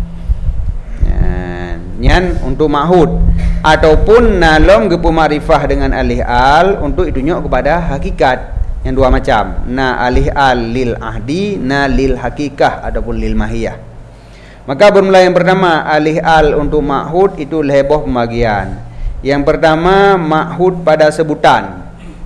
Nyan untuk ma'hud, ataupun nalom gepu makrifah dengan alih al untuk itunya kepada hakikat. Yang dua macam, na alih al lil ahdi, na lil hakikah ataupun lil mahiyah. Maka bermula yang pertama alih al untuk ma'hud itu leboh pembagian. Yang pertama ma'hud pada sebutan.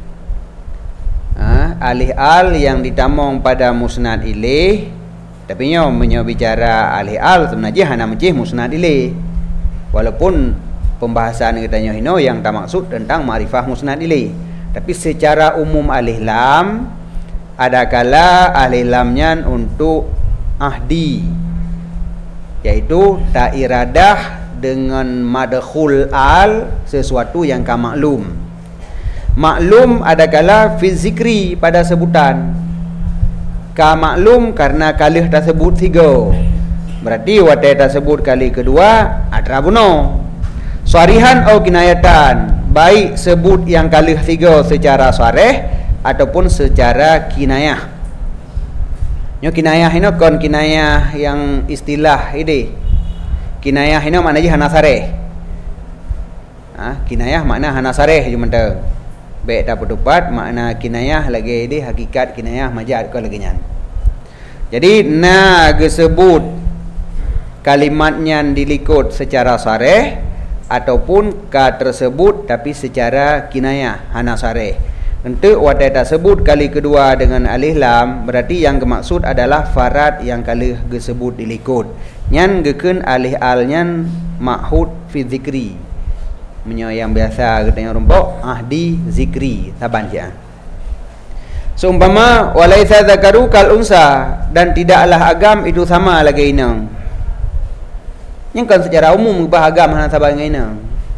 Alih al yang ditamong pada musnad ilaih, tapi nyo bicara alih al sebenarnya hana mencih musnad ilaih. Walaupun pembahasan katanya hino yang tak maksud tentang ma'rifah musnad ilaih. Tapi secara umum alif lam adakala alif lamnya untuk ahdi, yaitu tak iradah dengan madkhul al sesuatu yang ka maklum. Maklum adakala fi zikri pada sebutan. Ka maklum karena kalih tersebut tiga. Berarti watai tersebut kali kedua atrabuno. Sarihan atau kinayatan, baik sebut yang kali tiga secara sareh ataupun secara kinayah. Nyo kinayah ini kon kinayah yang istilah ini. Kinayah ini maknanya hana sareh. Kinayah makna hana sareh cuma dah. Baik tak berdebat makna kinayah lagi ini hakikat kinayah majaz kau lagi nyan. Jadi na gesebut kalimatnya dilikut secara sareh ataupun ka tersebut tapi secara kinayah hana sareh. Untuk wadai tersebut kali kedua dengan alif lam, berarti yang dimaksud adalah farad yang kali disebut dilikut. Nyan geken alih al nyan ma'hud fi zikri. menyo yang biasa katanya rumpok ahdi zikri saban dia. Seumpama walaisa zakaru kal unsa, dan tidaklah agam itu sama lagi inang. Yang kan secara umum ubah agam hana saban inang.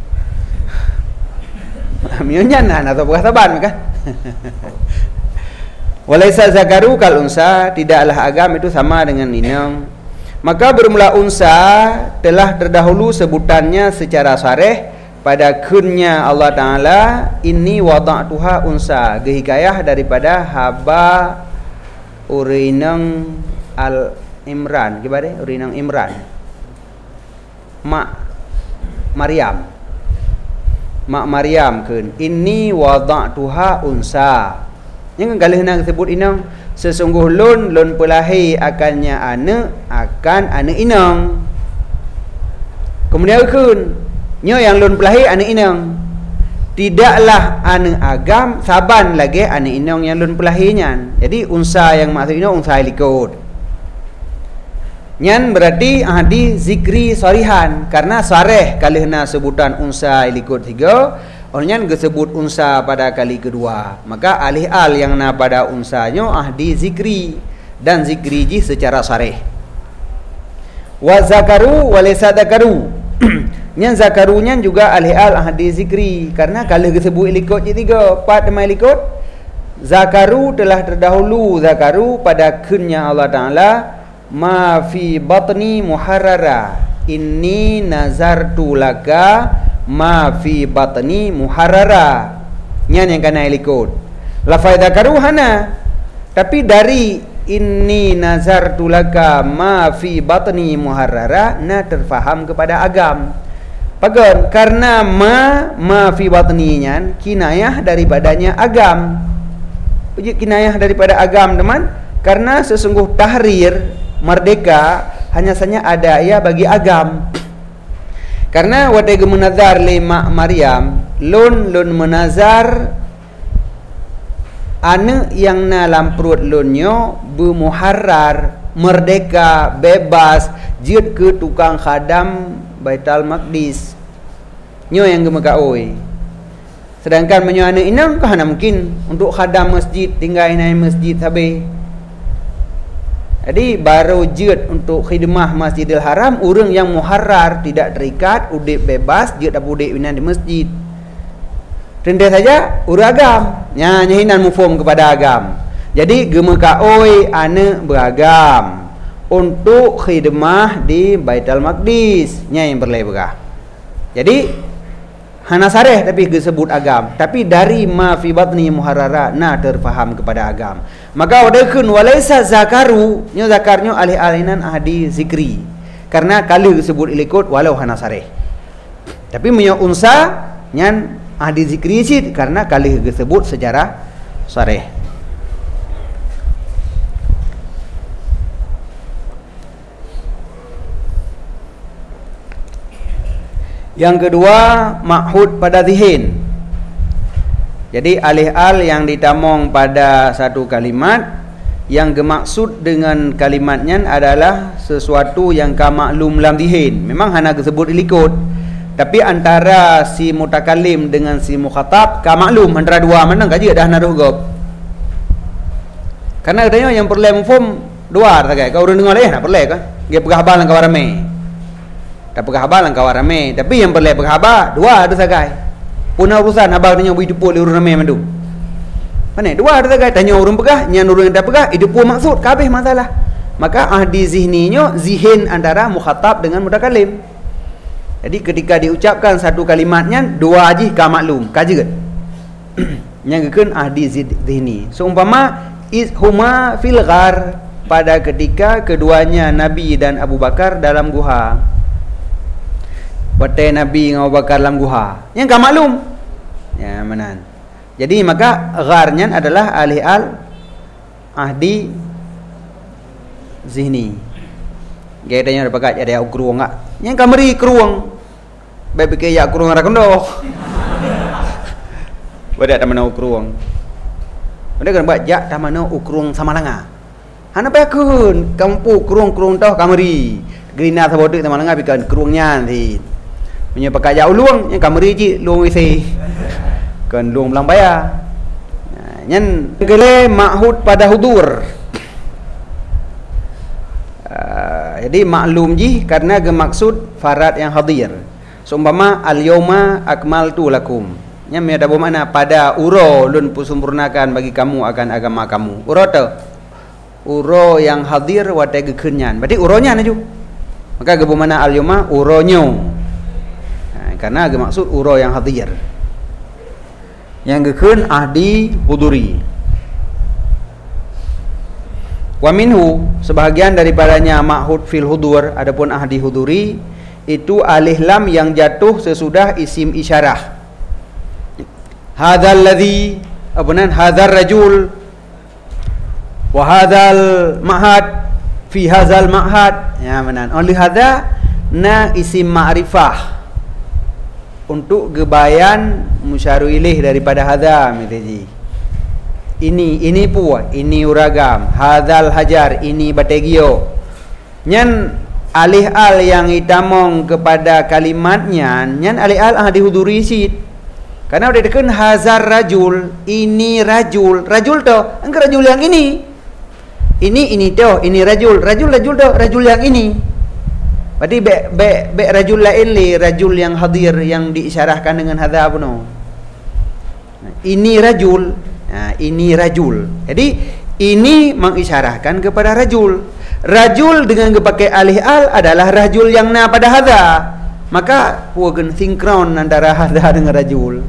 Mionyan atau bukan saban kan? Walaisa zakaru kal unsa, tidaklah agam itu sama dengan inang. Maka bermula unsa telah terdahulu sebutannya secara sarih pada kunnya Allah Ta'ala, inni wada'tuha unsa, gehikayah daripada haba urinang al-Imran, gimana? Urinang Imran, Mak Maryam kun, inni wada'tuha unsa. Yang kalau nak sebut inang, sesungguh lon pelahi akannya akan anak inang. Kemudian kun nyo yang lon pelahi anak inang, tidaklah anak agam saban lagi anak inang yang lon pelahinya. Jadi unsa yang maksud ini unsa likut. Nyan berarti ahdi zikri sarihan, karena sareh kalau na sebutan unsa likut tiga, orangnya disebut unsa pada kali kedua. Maka alih al yang na pada unsanya ahdi zikri, dan zikri ji secara sareh. Wa zakaru wa laysa zakaru. Yang zakarunya juga alih-al ahdi zikri, karena kalau disebut ilikot je tiga part demai ilikot. Zakaru telah terdahulu zakaru pada kunnya Allah Ta'ala, ma fi batni muharrara, inni nazartu laka ma fi batni muharrara. Yang kena ilikot lafaz zakaru hana, tapi dari inni nazartu laka ma fi batni muharrara na terfaham kepada agam. Pagon, karena ma fi batninya kinayah daripadanya agam. Kinayah daripada agam teman, karena sesungguh tahrir merdeka hanya saja ada ya bagi agam. Karena wadai menazar li mak Maryam, lon menazar ane yang na dalam perut lonyo bermuharrar, merdeka, bebas, jid ke tukang khadam Baitul Maqdis. Nyo yang gemeka oi. Sedangkan menyo anak inang kah mungkin untuk khadam masjid, tinggal inai masjid sabe. Jadi baru jid untuk khidmah Masjidil Haram orang yang muharrar, tidak terikat, udip bebas, jid dak udip inan di masjid. Rendah saja uragam. Nyahinan mufum kepada agam. Jadi gemeka oi anak beragam untuk khidmah di Baitul Maqdis, yang berlebih. Jadi hana sareh tapi disebut agam, tapi dari ma fi batni muharrara na terfaham kepada agam. Maka wadakun walaisa zakaru, nyo zakarnyo alih-alinan ahdi zikri, karena kali disebut ilikut walau hana sareh. Tapi menyo unsa nyan ahdi zikri sih, karena kali disebut secara sareh. Yang kedua, makhud pada zihin. Jadi alih-al yang ditamong pada satu kalimat, yang gemaksud dengan kalimatnya adalah sesuatu yang kamaklum lam zihin. Memang hana disebut ilikut, tapi antara si mutakalim dengan si mukhatab kamaklum, antara dua mana kaji dah naruh gop. Karena katanya yang perlu mufum dua tak kau urang dengar nak perlu kan? Dia pegah balang kau ramai. Tak pegah balang kau ramai, tapi yang perlu pegah ba dua ada sagai. Punah urusan abang tanya hidup pul urang ramai mandu. Mana dua ada sagai, tanya urang pegah, nyan urang dak pegah, hidup pul maksud kabeh masalah. Maka ahdi zihninya zihin antara mukhatab dengan mutakalim. Jadi ketika diucapkan satu kalimatnya dua aji kamaklum, kaji kan? Yang keun ahdi zihni. Seumpama huma fil ghar, pada ketika keduanya Nabi dan Abu Bakar dalam guha. Watai Nabi dengan Abu Bakar dalam guha. Yang kamaklum. Ya manan. Jadi maka gharnya adalah alih-al ahdi zihni. Gaya tanya ada pakat ada ukruang enggak? Yang kameri keruang. Baik pikir ya keruang ra kendok. Wadak tamana ukruang. Wadak kan buat jak tamana ukruang sama langa. Hana pakun kampu keruang-keruang tau kameri. Gerina sabodik sama langa bikan keruangnya nanti. punya pakai jauh luang yang kameri je luang WC kan luang belang bayar nyen gele ma'hud pada hudur. Jadi maklum ji karena gemaksud farad yang hadir. Seumpama al-yauma akmaltu lakum. Nya ada bermakna pada uro lun pusempurnakan bagi kamu akan agama kamu. Uro tu uro yang hadir watai gekenyan. Berarti uronya naju. Maka bermakna al-yauma uronyo. Karena gemaksud uro yang hadir. Yang geken ahdi huduri. Wa minhu sebahagian daripadanya ma'hud fil hudur adapun ahdi huduri itu alif lam yang jatuh sesudah isim isyarah. Hadzal ladzi abunan hadzal rajul wa hadzal ma'had fi hadzal ma'had ya manan oleh hadza na isim ma'rifah untuk gebayan musyaru ilaih daripada hadza mitaji. Ini pun ini uragam hadzal hajar ini bategio nyan alih al yang itamong kepada kalimatnya nyan alih al ahdi huduri sid karena udah dekan hazar rajul ini rajul tu engkau rajul yang ini tu ini rajul tu rajul yang ini berarti be rajul lain li rajul yang hadir yang diisyarahkan dengan hadza puno ini rajul. Nah, ini rajul. Jadi ini mengisyarahkan kepada rajul. Rajul dengan pakai alih al adalah rajul yang na pada hadza. Maka puagen sinkron antara hadza dengan rajul.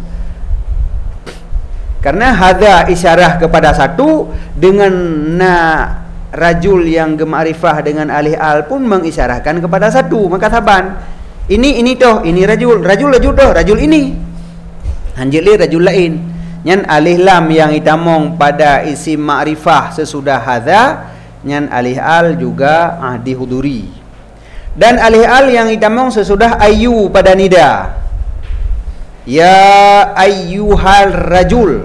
Karena hadza isyarah kepada satu dengan na rajul yang gemakrifah dengan alih al pun mengisyarahkan kepada satu. Maka saban. Ini toh, ini rajul toh, rajul ini. Hanjili rajul lain. Nyan alih lam yang itamong pada isim ma'rifah sesudah hadza nyan alih al juga ahdi huduri dan alih al yang itamong sesudah ayu pada nida ya ayyuhal rajul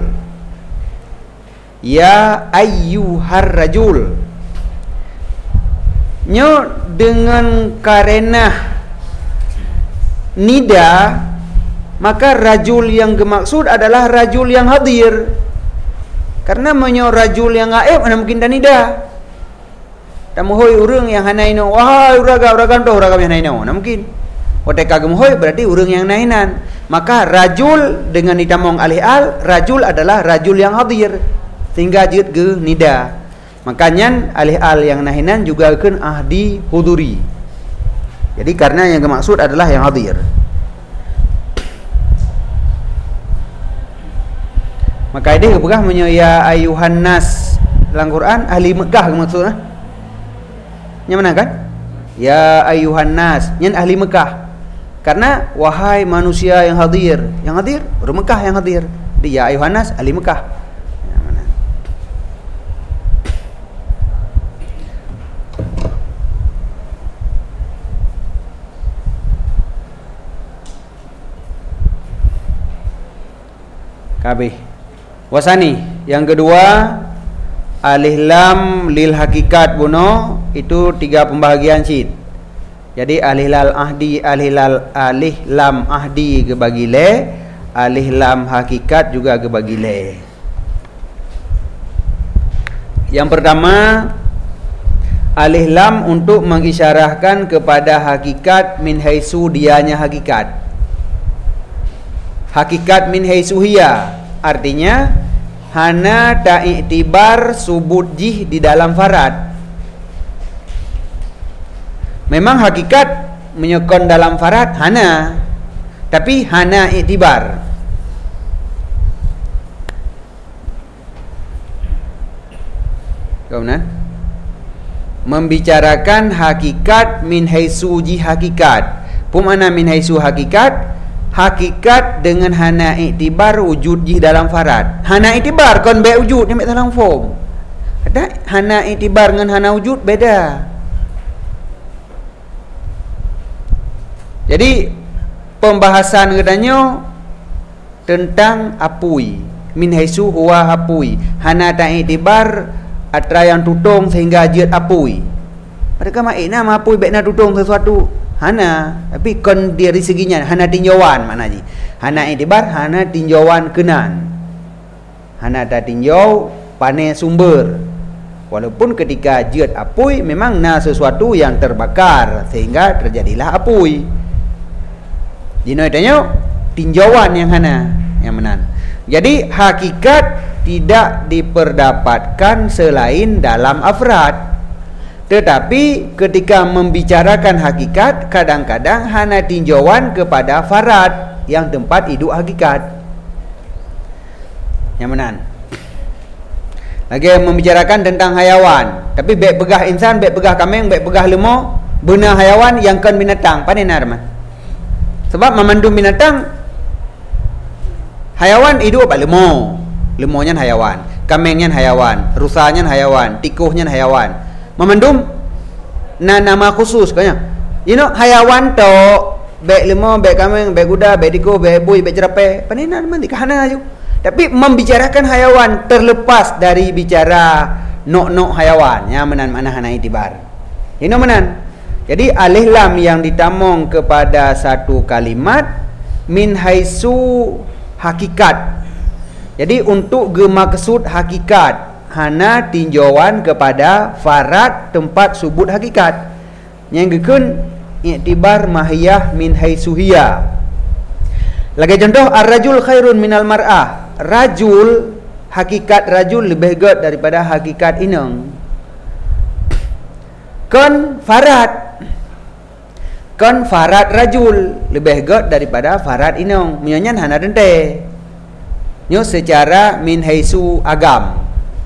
ya ayyuhar rajul nyo dengan karena nida maka rajul yang gemaksud adalah rajul yang hadir. Karena menyo rajul yang gaib mana mungkin dan nida. Tamuhoi urang yang hanaino, wahai uragam tu uragam yang hanaino. Mana mungkin. Otak kagem hoi berarti urang yang nainan. Maka rajul dengan ditamong alih al, rajul adalah rajul yang hadir. Sehingga jid ge nida. Makanya alih al yang nahinan juga akan ahdi huduri. Jadi karena yang gemaksud adalah yang hadir. Maka dia berkah ya ayuhan nas dalam Quran ahli Mekah maksudnya. Yang mana kan? Ya ayuhan nas, nyen ahli Mekah. Karena wahai manusia yang hadir orang Mekah yang hadir. Dia ayuhan nas ahli Mekah. Yang mana? Kabeh wasani yang kedua alih lam lil hakikat buno itu 3 pembahagian sid. Jadi alih lam ahdi kebagi le, alih lam hakikat juga kebagi le. Yang pertama alih lam untuk mengisyarahkan kepada hakikat min haitsu dianya hakikat. Hakikat min haitsu hiya artinya hana ta'iktibar subut jih di dalam farad. Memang hakikat menyokong dalam farad hana, tapi hana iktibar. Kemudian membicarakan hakikat min haitsu jih hakikat. Pemana min haitsu hakikat? Hakikat dengan hana iktibar wujud di dalam farad. Hana iktibar kon be wujud ni dalam form. Ada hana iktibar dengan hana wujud beda. Jadi pembahasan katanya tentang apui. Min haitsu huwa apui. Hana ta iktibar atra yang tutung sehingga jid apui. Mereka makna apui be na tutung sesuatu. hana, tapi kon dari seginya hana tinjauan maknanya. Hana itibar hana tinjauan kenan. Hana ada tinjau pane sumber. Walaupun ketika jeut apui memang na sesuatu yang terbakar sehingga terjadilah apui. Dino tanya tinjauan yang hana yang menan. Jadi hakikat tidak diperdapatkan selain dalam afrad. Tetapi ketika membicarakan hakikat, kadang-kadang hana tinjauan kepada farad yang tempat hidup hakikat. Yang menan. Lagi membicarakan tentang hayawan, tapi baik pegah insan, baik pegah kameng, baik pegah lemau, benar hayawan yang kan binatang. Panenar mah. Sebab memandung binatang, hayawan hidup apa lemau. Lemaunya hayawan, kamengnya hayawan, rusanya hayawan, tikuhnya hayawan. Memandum nama khusus kayaknya. Hayawan to baik lemau, baik kameng, baik kuda, baik tikuh, baik bui, baik jerapah. Panenan mah dikahana aja. Tapi membicarakan hayawan terlepas dari bicara nok hayawan. Ya menan mana hana itibar. Menan. Jadi alih lam yang ditamong kepada satu kalimat min haisu hakikat. Jadi untuk gemaksud hakikat hana tinjauan kepada farad tempat subut hakikat. Yang gekun iktibar mahiyah min haisuhiyah. Lagi contoh ar-rajul khairun minal mar'ah. Rajul, hakikat rajul lebih good daripada hakikat inang. Kon farad rajul lebih good daripada farad inang. Menyanyian hana dente. Nyo secara min haisu agam.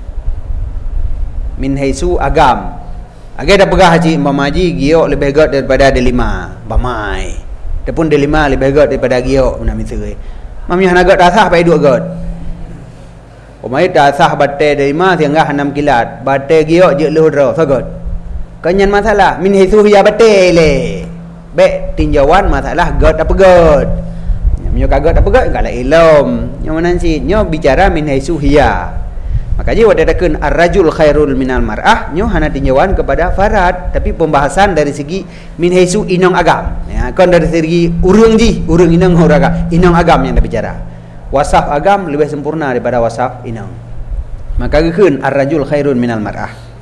Min haisu agam. Agak dah pegah haji umpama haji giok lebih good daripada delima. Bamai. Adapun delima lebih good daripada giok nak miseri. Mami hana god tasah pai duk god. Umai tasah bate delima sehingga hanam kilat. Bate giok je luhur sagot. Kanyan masalah min haisu ya bate le. Baik tinjauan masalah god apa god. Nyo kagot apa god enggak lah ilm. Yang mana sih nyo bicara min haisu hiya. Makanya wadadakeun ar-rajul khairul minal mar'ah nyo hana tinjauan kepada farad, tapi pembahasan dari segi min haisu inong agam. Ya, kon dari segi urang inong huraga, inong agam yang bicara. Wasaf agam lebih sempurna daripada wasaf inong. Maka gekeun ar-rajul khairun minal mar'ah.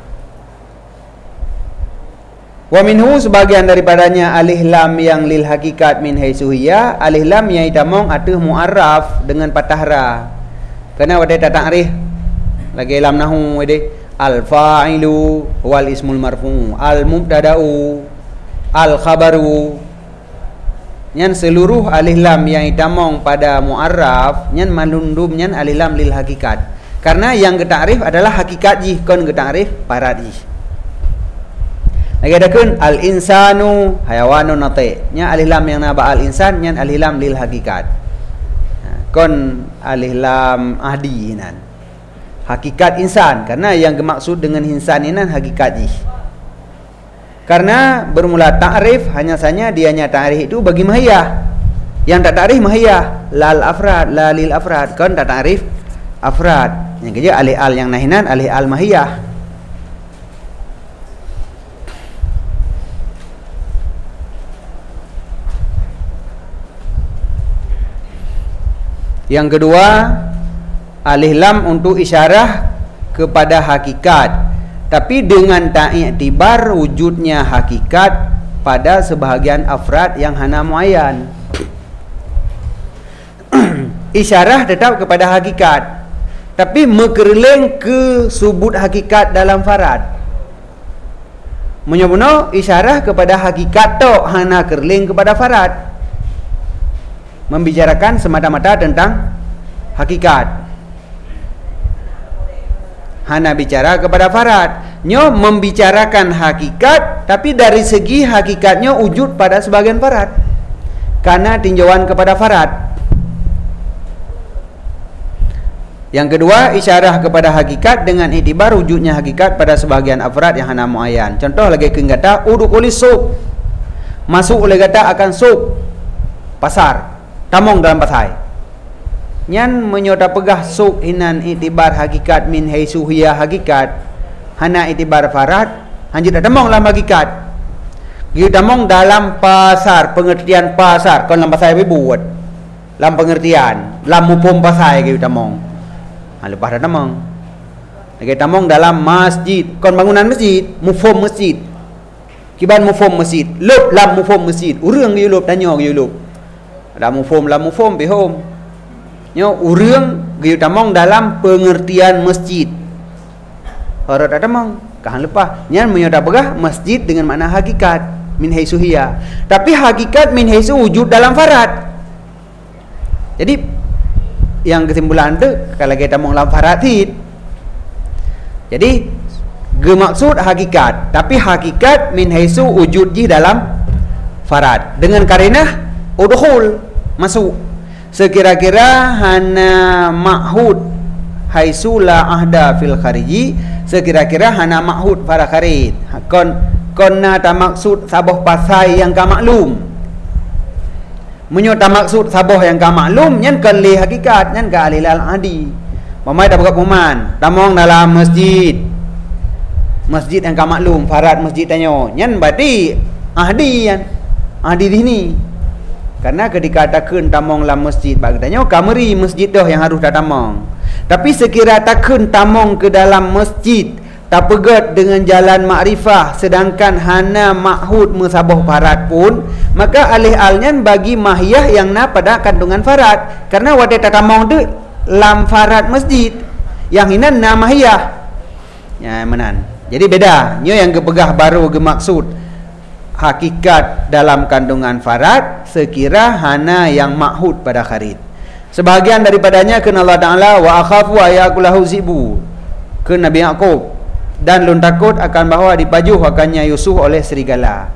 Wa minhu sebagian daripadanya alih lam yang lil hakikat min haisuhiyah, alih lam yang itamong atuh muarraf dengan patah ra. Karena wadai ta'rif lagi lam nahu wadai al fa'ilu wal ismul marfu, al mubtada'u, al khabaru. Nyan seluruh alih lam yang itamong pada muarraf nyan malundum nyan alih lam lil hakikat. Karena yang ta'rif adalah hakikat jih kon ta'rif parad jih. Lagi adakun al-insanu hayawanun nati. Nya alih lam yang naba al-insan nyan alih lam lil hakikat. Kon alih lam ahdi nan. Hakikat insan, karena yang dimaksud dengan insan ini hakikat jih. Karena bermula ta'rif hanya saja dianya ta'rif itu bagi mahiyah. Yang tak ta'rif mahiyah, lal afrad, la lil afrad. Kon tak ta'rif afrad. Yang kerja alih al yang nahinan alih al mahiyah. Yang kedua, alih lam untuk isyarah kepada hakikat, tapi dengan ta'iktibar wujudnya hakikat pada sebahagian afrad yang hana muayyan. Isyarah tetap kepada hakikat, tapi mekerleng ke subut hakikat dalam farad. Menyebutno isyarah kepada hakikat tok hana kerleng kepada farad. Membicarakan semata-mata tentang hakikat. Hana bicara kepada farad. Nyo membicarakan hakikat, tapi dari segi hakikatnya wujud pada sebagian farad. Karena tinjauan kepada farad. Yang kedua, isyarah kepada hakikat dengan iktibar wujudnya hakikat pada sebagian afrad yang hana muayyan. Contoh lagi kata udukulis suq. Masuk oleh kata akan suq. Pasar. Tamong dalam pasai. Nyan menyota pegah suq inan itibar hakikat min haisuhiyah hakikat. Hana itibar farad, hanjit tamong dalam hakikat. Giu tamong dalam pasar, pengertian pasar. Kon dalam pasar buat. Dalam pengertian, dalam mupum pasar giu tamong. Lepas dah tamong. Lagi tamong dalam masjid. Kon bangunan masjid, mufum masjid. Kiban mufum masjid. Lup lam mufum masjid. Urang giu lup tanya giu lup. Lam mufum behom. Nyo urang giu tamong dalam pengertian masjid. Harat ada mang kahan lepas nyan menyoda begah masjid dengan makna hakikat min haisu hiya, tapi hakikat min haisu wujud dalam farad. Jadi yang kesimpulan tu kalau kita mau dalam farad hit, jadi gemaksud hakikat, tapi hakikat min haisu wujud di dalam farad dengan karenah udkhul masuk sekira-kira hana ma'hud haisu la ahda fil khariji, sekira-kira hana ma'hud para kharid konna ta maksud sabah pasai yang ka maklum menyo ta maksud sabah yang ka maklum nyan kan li hakikat nyan ka alil al adi pamai ta buka peman tamong dalam masjid yang ka maklum farad masjid tanyo nyan berarti ahdi yan ahdi dini karena ketika takun tamong dalam masjid bagi tanyo kameri masjid dah yang harus tamong. Tapi sekira takun tamong ke dalam masjid tak pegat dengan jalan makrifah sedangkan hana ma'hud musabah farad pun, maka alih-alnyan bagi mahiyah yang na pada kandungan farad karena wadah tamong tu lam farad masjid yang ini na mahiyah ya menan. Jadi beda nyo yang kepegah baru ke maksud hakikat dalam kandungan farad sekira hana yang ma'hud pada kharid. Sebahagian daripadanya kena Allah Ta'ala wa akhafu ayakulahu zibu ke Nabi Yaqub dan lun takut akan bahawa dipajuh akannya Yusuf oleh serigala.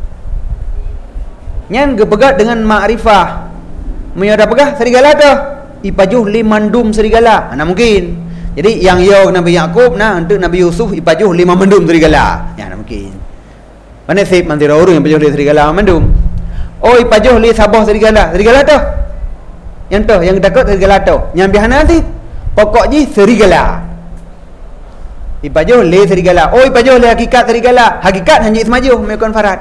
Nyan gepegat dengan makrifah menyoda pegah serigala tu ipajuh limandum serigala. Mana mungkin. Jadi yang yo Nabi Yaqub nah untuk Nabi Yusuf ipajuh 5 mendum serigala. Ya mana mungkin. Mana sip mantira urang yang pajuh serigala mendum. Oh ipajuh li sabah serigala. Serigala tu yang tu yang takut serigala tu yang biasa nanti pokoknya serigala ipajuh le serigala. Oh ipajuh le hakikat serigala, hakikat hanya ismajuh mekon farad.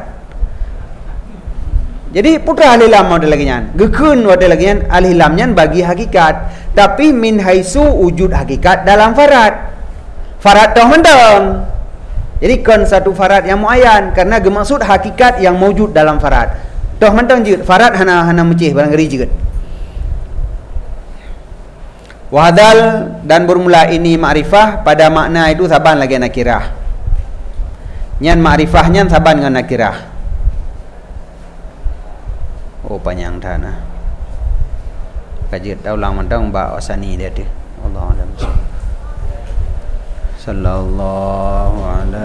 Jadi putra ahli lam ada lagi nyan gekun ada lagi nyan ahli lam nyan bagi hakikat tapi min haisu wujud hakikat dalam farad toh mendong. Jadi kon satu farad yang muayyan karena gemaksud hakikat yang mewujud dalam farad toh mendong jid farad hana mecih barang geri jid. Wahadal dan bermula ini ma'rifah pada makna itu saban lagi nakirah. Nyan ma'rifah nyan saban dengan nakirah. Oh panjang tanah. Kajit ulang mantang ba wasani dia tu. Allah alam. Sallallahu alaihi